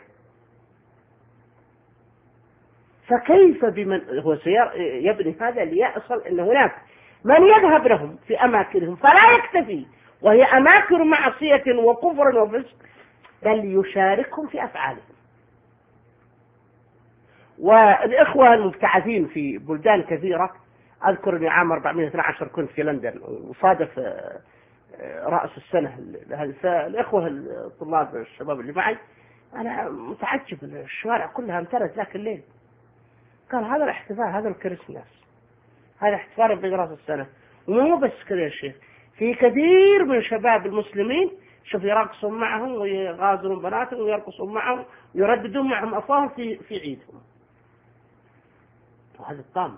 فكيف بمن هو يبني هذا ليصل أن هناك من يذهب لهم في أماكنهم فلا يكتفي وهي أماكن معصية وكفر وفسق، بل يشاركهم في أفعالهم. والإخوة المبتعثين في بلدان كثيرة، أذكر أني عام أربعمائة واثني عشر كنت في لندن وصادف رأس السنة، الإخوة الطلاب الشباب اللي معي أنا متعجب، الشوارع كلها امتلت ذاك الليل. قال هذا الاحتفال، هذا الكريسماس، هذا احتفال برأس السنة. ومو بس كذا يا شيخ، في كثير من شباب المسلمين شوف يرقصون معهم ويغازلون بناتهم ويرقصون معهم ويرددون معهم أفواههم في في عيدهم. وهذا الطامة،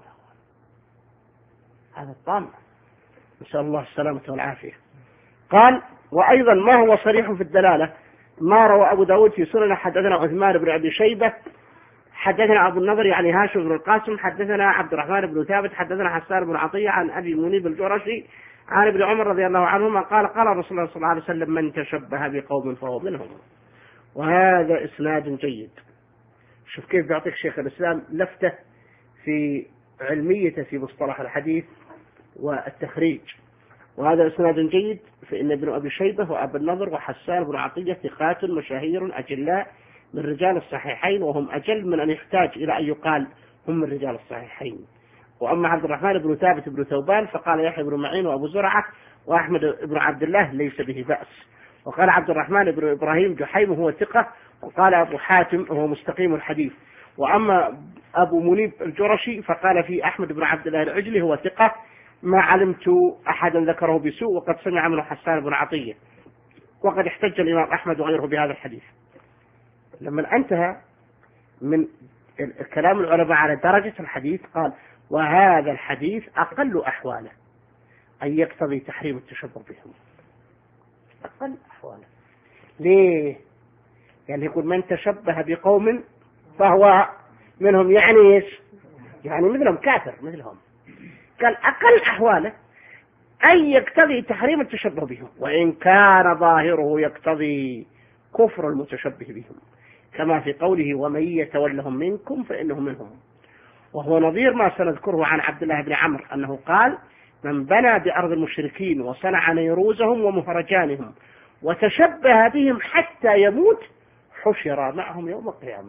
هذا الطامة، نسأل الله السلامة والعافية. قال وأيضا ما هو صريح في الدلالة ما روى أبو داود في سنن حدثنا عثمان بن أبي شيبة حدثنا أبو النضر يعني هاشم بن القاسم حدثنا عبد الرحمن بن ثابت حدثنا حسان بن عطية عن أبي منيب الجرشي عن ابن عمر رضي الله عنهما قال قال رسول الله صلى الله عليه وسلم من تشبه بقوم فهو منهم. وهذا إسناد جيد. شوف كيف بيعطيك شيخ الإسلام لفتة في علميته في مصطلح الحديث والتخريج. وهذا إسناد جيد فإن ابن أبي شيبة وأبو النضر وحسان بن عطية ثقات مشاهير أجلاء من رجال الصحيحين، وهم أجل من أن يحتاج إلى أن يقال هم من رجال الصحيحين. وأما عبد الرحمن بن ثابت بن ثوبان فقال يحيى بن معين وأبو زرعة وأحمد بن عبد الله ليس به بأس. وقال عبد الرحمن بن إبراهيم جحيم هو ثقة. وقال أبو حاتم هو مستقيم الحديث. وأما أبو منيب الجرشي فقال في أحمد بن عبد الله العجلي هو ثقة ما علمت أحدا ذكره بسوء وقد سمع منه حسان بن عطية. وقد احتج الإمام أحمد وغيره بهذا الحديث. لما انتهى من كلام العلماء على درجة الحديث قال وهذا الحديث أقل أحواله أن يقتضي تحريم التشبه بهم. أقل أحواله ليه؟ يعني يقول من تشبه بقوم فهو منهم، يعني إيش؟ يعني مثلهم كافر مثلهم. قال أقل أحواله أن يقتضي تحريم التشبه بهم وإن كان ظاهره يقتضي كفر المتشبه بهم كما في قوله ومن يتولهم منكم فإنه منهم. وهو نظير ما سنذكره عن عبد الله بن عمرو أنه قال من بنى بأرض المشركين وصنع نيروزهم ومهرجانهم وتشبه بهم حتى يموت حشر معهم يوم القيامة.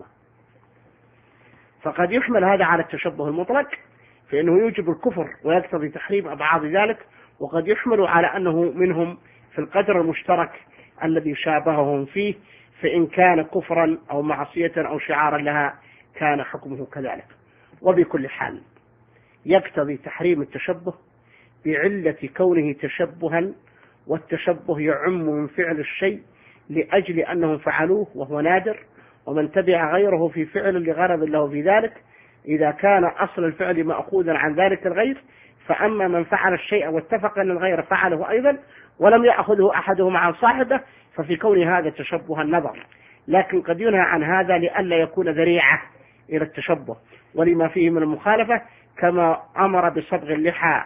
فقد يحمل هذا على التشبه المطلق فإنه يوجب الكفر ويقتضي تحريم أبعاد ذلك، وقد يحمل على أنه منهم في القدر المشترك الذي شابههم فيه، فإن كان كفرا أو معصية أو شعارا لها كان حكمه كذلك. وبكل حال يقتضي تحريم التشبه بعلة كونه تشبها، والتشبه يعم من فعل الشيء لأجل أنهم فعلوه وهو نادر، ومن تبع غيره في فعل لغرض له في ذلك إذا كان أصل الفعل مأخوذا عن ذلك الغير. فأما من فعل الشيء واتفق أن الغير فعله أيضا ولم يأخذه أحدهم عن صاحبه ففي كون هذا تشبه النظر، لكن قد ينهى عن هذا لئلا يكون ذريعة إلى التشبه ولما فيه من المخالفة، كما أمر بصبغ اللحى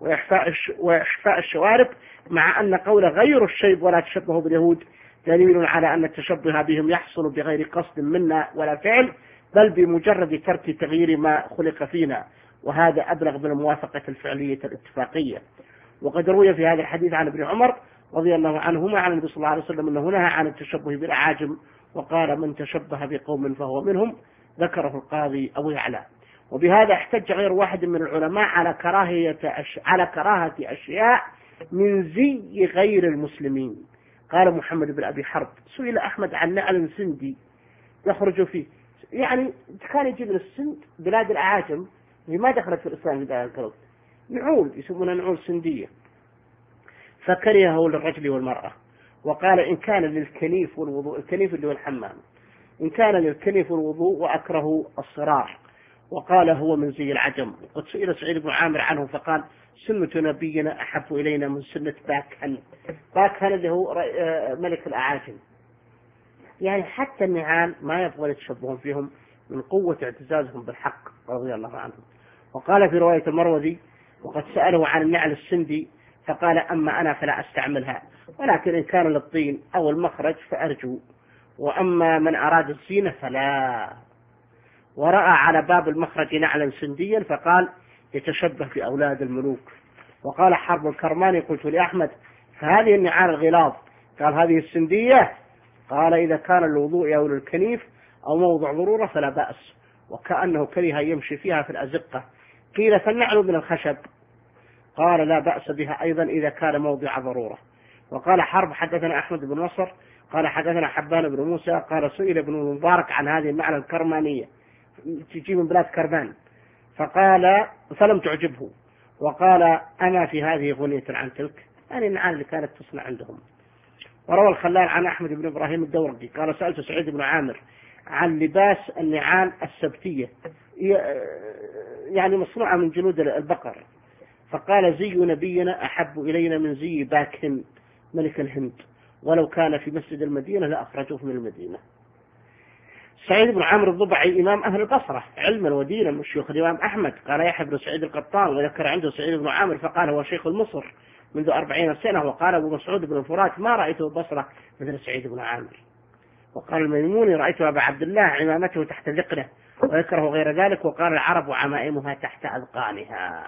وإحفاء الشوارب، مع أن قول غير الشيب ولا تشبهوا باليهود دليل على أن التشبه بهم يحصل بغير قصد منا ولا فعل، بل بمجرد ترك تغيير ما خلق فينا، وهذا أبلغ من الموافقة الفعلية الاتفاقية. وقد روي في هذا الحديث عن ابن عمر رضي الله عنهما عن النبي صلى الله عليه وسلم أنه نهى عن التشبه بالأعاجم، وقال من تشبه بقوم فهو منهم، ذكره القاضي أبو يعلى. وبهذا احتج غير واحد من العلماء على كراهية أش... على كراهة أشياء من زي غير المسلمين. قال محمد بن أبي حرب سئل أحمد عن نعل سندي يخرج فيه، يعني كان يجي من السند بلاد الأعاجم اللي ما دخلت في الإسلام في ذلك الوقت، نعول يسمونها نعول سندية، فكرهه للرجل والمرأة، وقال إن كان للكنيف والوضوء، الكنيف اللي هو الحمام، إن كان للكنيف والوضوء وأكره الصراع، وقال هو من زي العجم. وقد سئل سعيد بن عامر عنه فقال سنة نبينا أحب إلينا من سنة باكهن. باكهن اللي هو ملك الأعاجم، يعني حتى النعال ما يبغى يتشبهون فيهم من قوة اعتزازهم بالحق رضي الله عنهم. وقال في رواية المروذي وقد سأله عن النعل السندي فقال أما أنا فلا أستعملها، ولكن إن كان للطين أو المخرج فأرجو، وأما من أراد الزينة فلا. ورأى على باب المخرج نعلا سنديا فقال يتشبه في أولاد الملوك. وقال حرب الكرماني قلت لأحمد فهذه النعال الغلاظ؟ قال هذه السندية. قال إذا كان الوضوء أو للكنيف أو موضع ضرورة فلا بأس، وكأنه كره يمشي فيها في الأزقة. قيل فالنعل من الخشب؟ قال لا بأس بها أيضا إذا كان موضع ضرورة. وقال حرب حدثنا أحمد بن نصر قال حدثنا حبان بن موسى قال سئل ابن المبارك عن هذه النعل الكرمانية تجي من بلاد كرمان، فقال فلم تعجبه، وقال أما في هذه غنية عن تلك، يعني النعال اللي كانت تصنع عندهم. وروى الخلال عن أحمد بن إبراهيم الدورقي قال سألت سعيد بن عامر عن لباس النعال السبتية، يعني مصنوعة من جلود البقر، فقال زي نبينا أحب إلينا من زي باكهن ملك الهند، ولو كان في مسجد المدينة لأخرجوه من المدينة. سعيد بن عامر الضبعي إمام أهل البصرة علما ودينا من شيوخ الإمام أحمد، قال يحيى بن سعيد القطان وذكر عنده سعيد بن عامر فقال هو شيخ المصر منذ أربعين سنة. وقال أبو مسعود بن الفرات ما رأيته البصرة مثل سعيد بن عامر. وقال الميموني رأيت أبا عبد الله عمامته تحت ذقنه ويكره غير ذلك، وقال العرب عمائمها تحت أذقانها.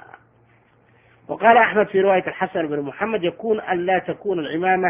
وقال أحمد في رواية الحسن بن محمد يكون أن لا تكون العمامة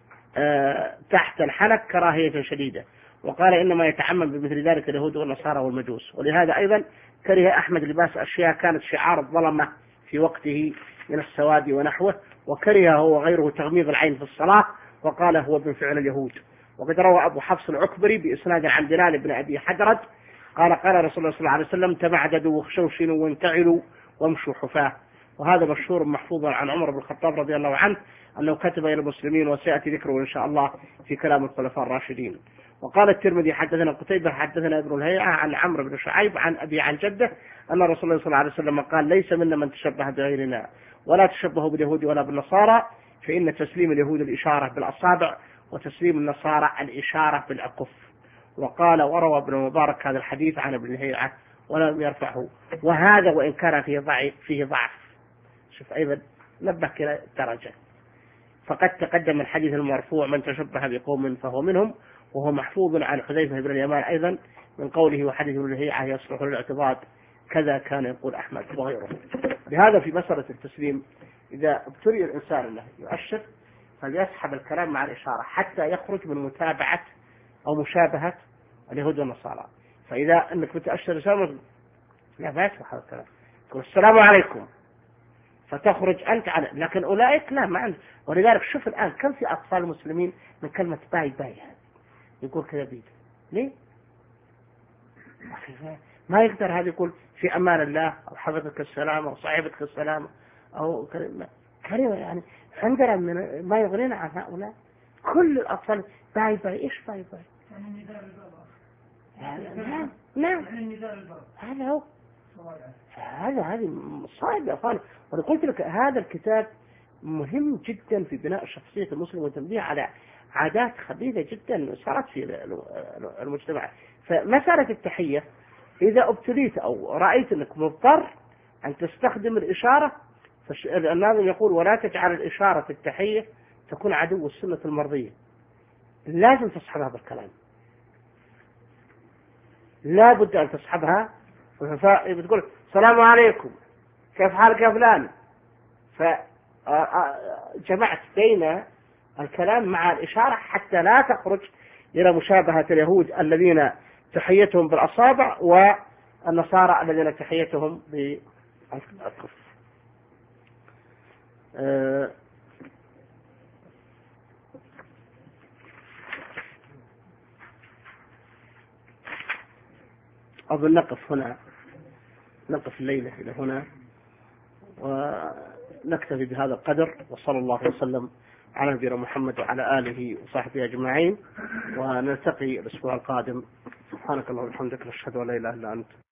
أه تحت الحنك كراهية شديدة، وقال إنما يتعمم بمثل ذلك اليهود والنصارى والمجوس. ولهذا أيضا كره أحمد لباس أشياء كانت شعار الظلمة في وقته من السواد ونحوه، وكره هو وغيره تغميض العين في الصلاة، وقال هو من فعل اليهود. وقد روى أبو حفص العكبري بإسناد عن بلال بن أبي حدرد قال قال رسول الله صلى الله عليه وسلم تمعددوا وخشوشنوا وانتعلوا وامشوا حفاة. وهذا مشهور محفوظ عن عمر بن الخطاب رضي الله عنه أنه كتب إلى المسلمين، وسيأتي ذكره إن شاء الله في كلام الخلفاء الراشدين. وقال الترمذي حدثنا قتيبة حدثنا ابن الهيعة عن عمرو بن شعيب عن أبي عن جده أن رسول الله صلى الله عليه وسلم قال ليس منا من تشبه بغيرنا، ولا تشبهوا باليهود ولا بالنصارى، فإن تسليم اليهود الإشارة بالأصابع وتسليم النصارى الإشارة بالأكف. وقال وروى ابن المبارك هذا الحديث عن ابن الهيعة ولم يرفعه، وهذا وإن كان فيه ضعف فيه ضعف. شوف أيضا نبه إلى درجة. فقد تقدم الحديث المرفوع من تشبه بقوم فهو منهم، وهو محفوظ عن حذيفة بن اليمان أيضا من قوله وحديث ابن الهيعة يصلح للاعتضاد، كذا كان يقول أحمد وغيره. بهذا في مسألة التسليم إذا ابتلي الإنسان أنه يؤشر فليسحب الكلام مع الإشارة حتى يخرج من متابعة أو مشابهة اليهود والنصارى. فإذا أنك بتأشر رسالة لا بأس هذا الكلام تقول السلام عليكم فتخرج أنت على، لكن أولئك لا ما عند. ولذلك شوف الآن كم في أطفال مسلمين من كلمة باي باي هذه يقول كذا بيد ليه؟ ما يقدر هذا يقول في أمان الله أو حفظك السلام أو صاحبك السلام أو كلمة كلمة يعني عندنا من ما يغنينا عن هؤلاء. كل الأطفال باي باي إيش باي باي؟ نعم نعم هذا هو هذا هذه مصائب يا أخوان. وأنا قلت لك هذا الكتاب مهم جدا في بناء شخصية المسلم وتنبيه على عادات خبيثة جدا صارت في المجتمع. فمسألة التحية إذا ابتليت أو رأيت أنك مضطر أن تستخدم الإشارة، فالناظم يقول ولا تجعل الإشارة في التحية تكون عدو السنة المرضية. لازم تصحب هذا الكلام، لا بد أن تصحبها. بتقول السلام عليكم كيف حالك يا فلان، فجمعت بين الكلام مع الإشارة حتى لا تخرج إلى مشابهة اليهود الذين تحيتهم بالأصابع والنصارى الذين تحيتهم بالكف. أظن نقف هنا، نقف الليلة إلى هنا ونكتفي بهذا القدر، وصلى الله وسلم على نبينا محمد وعلى آله وصحبه أجمعين، ونلتقي الأسبوع القادم. سبحانك اللهم وبحمدك نشهد أن لا إله إلا أنت.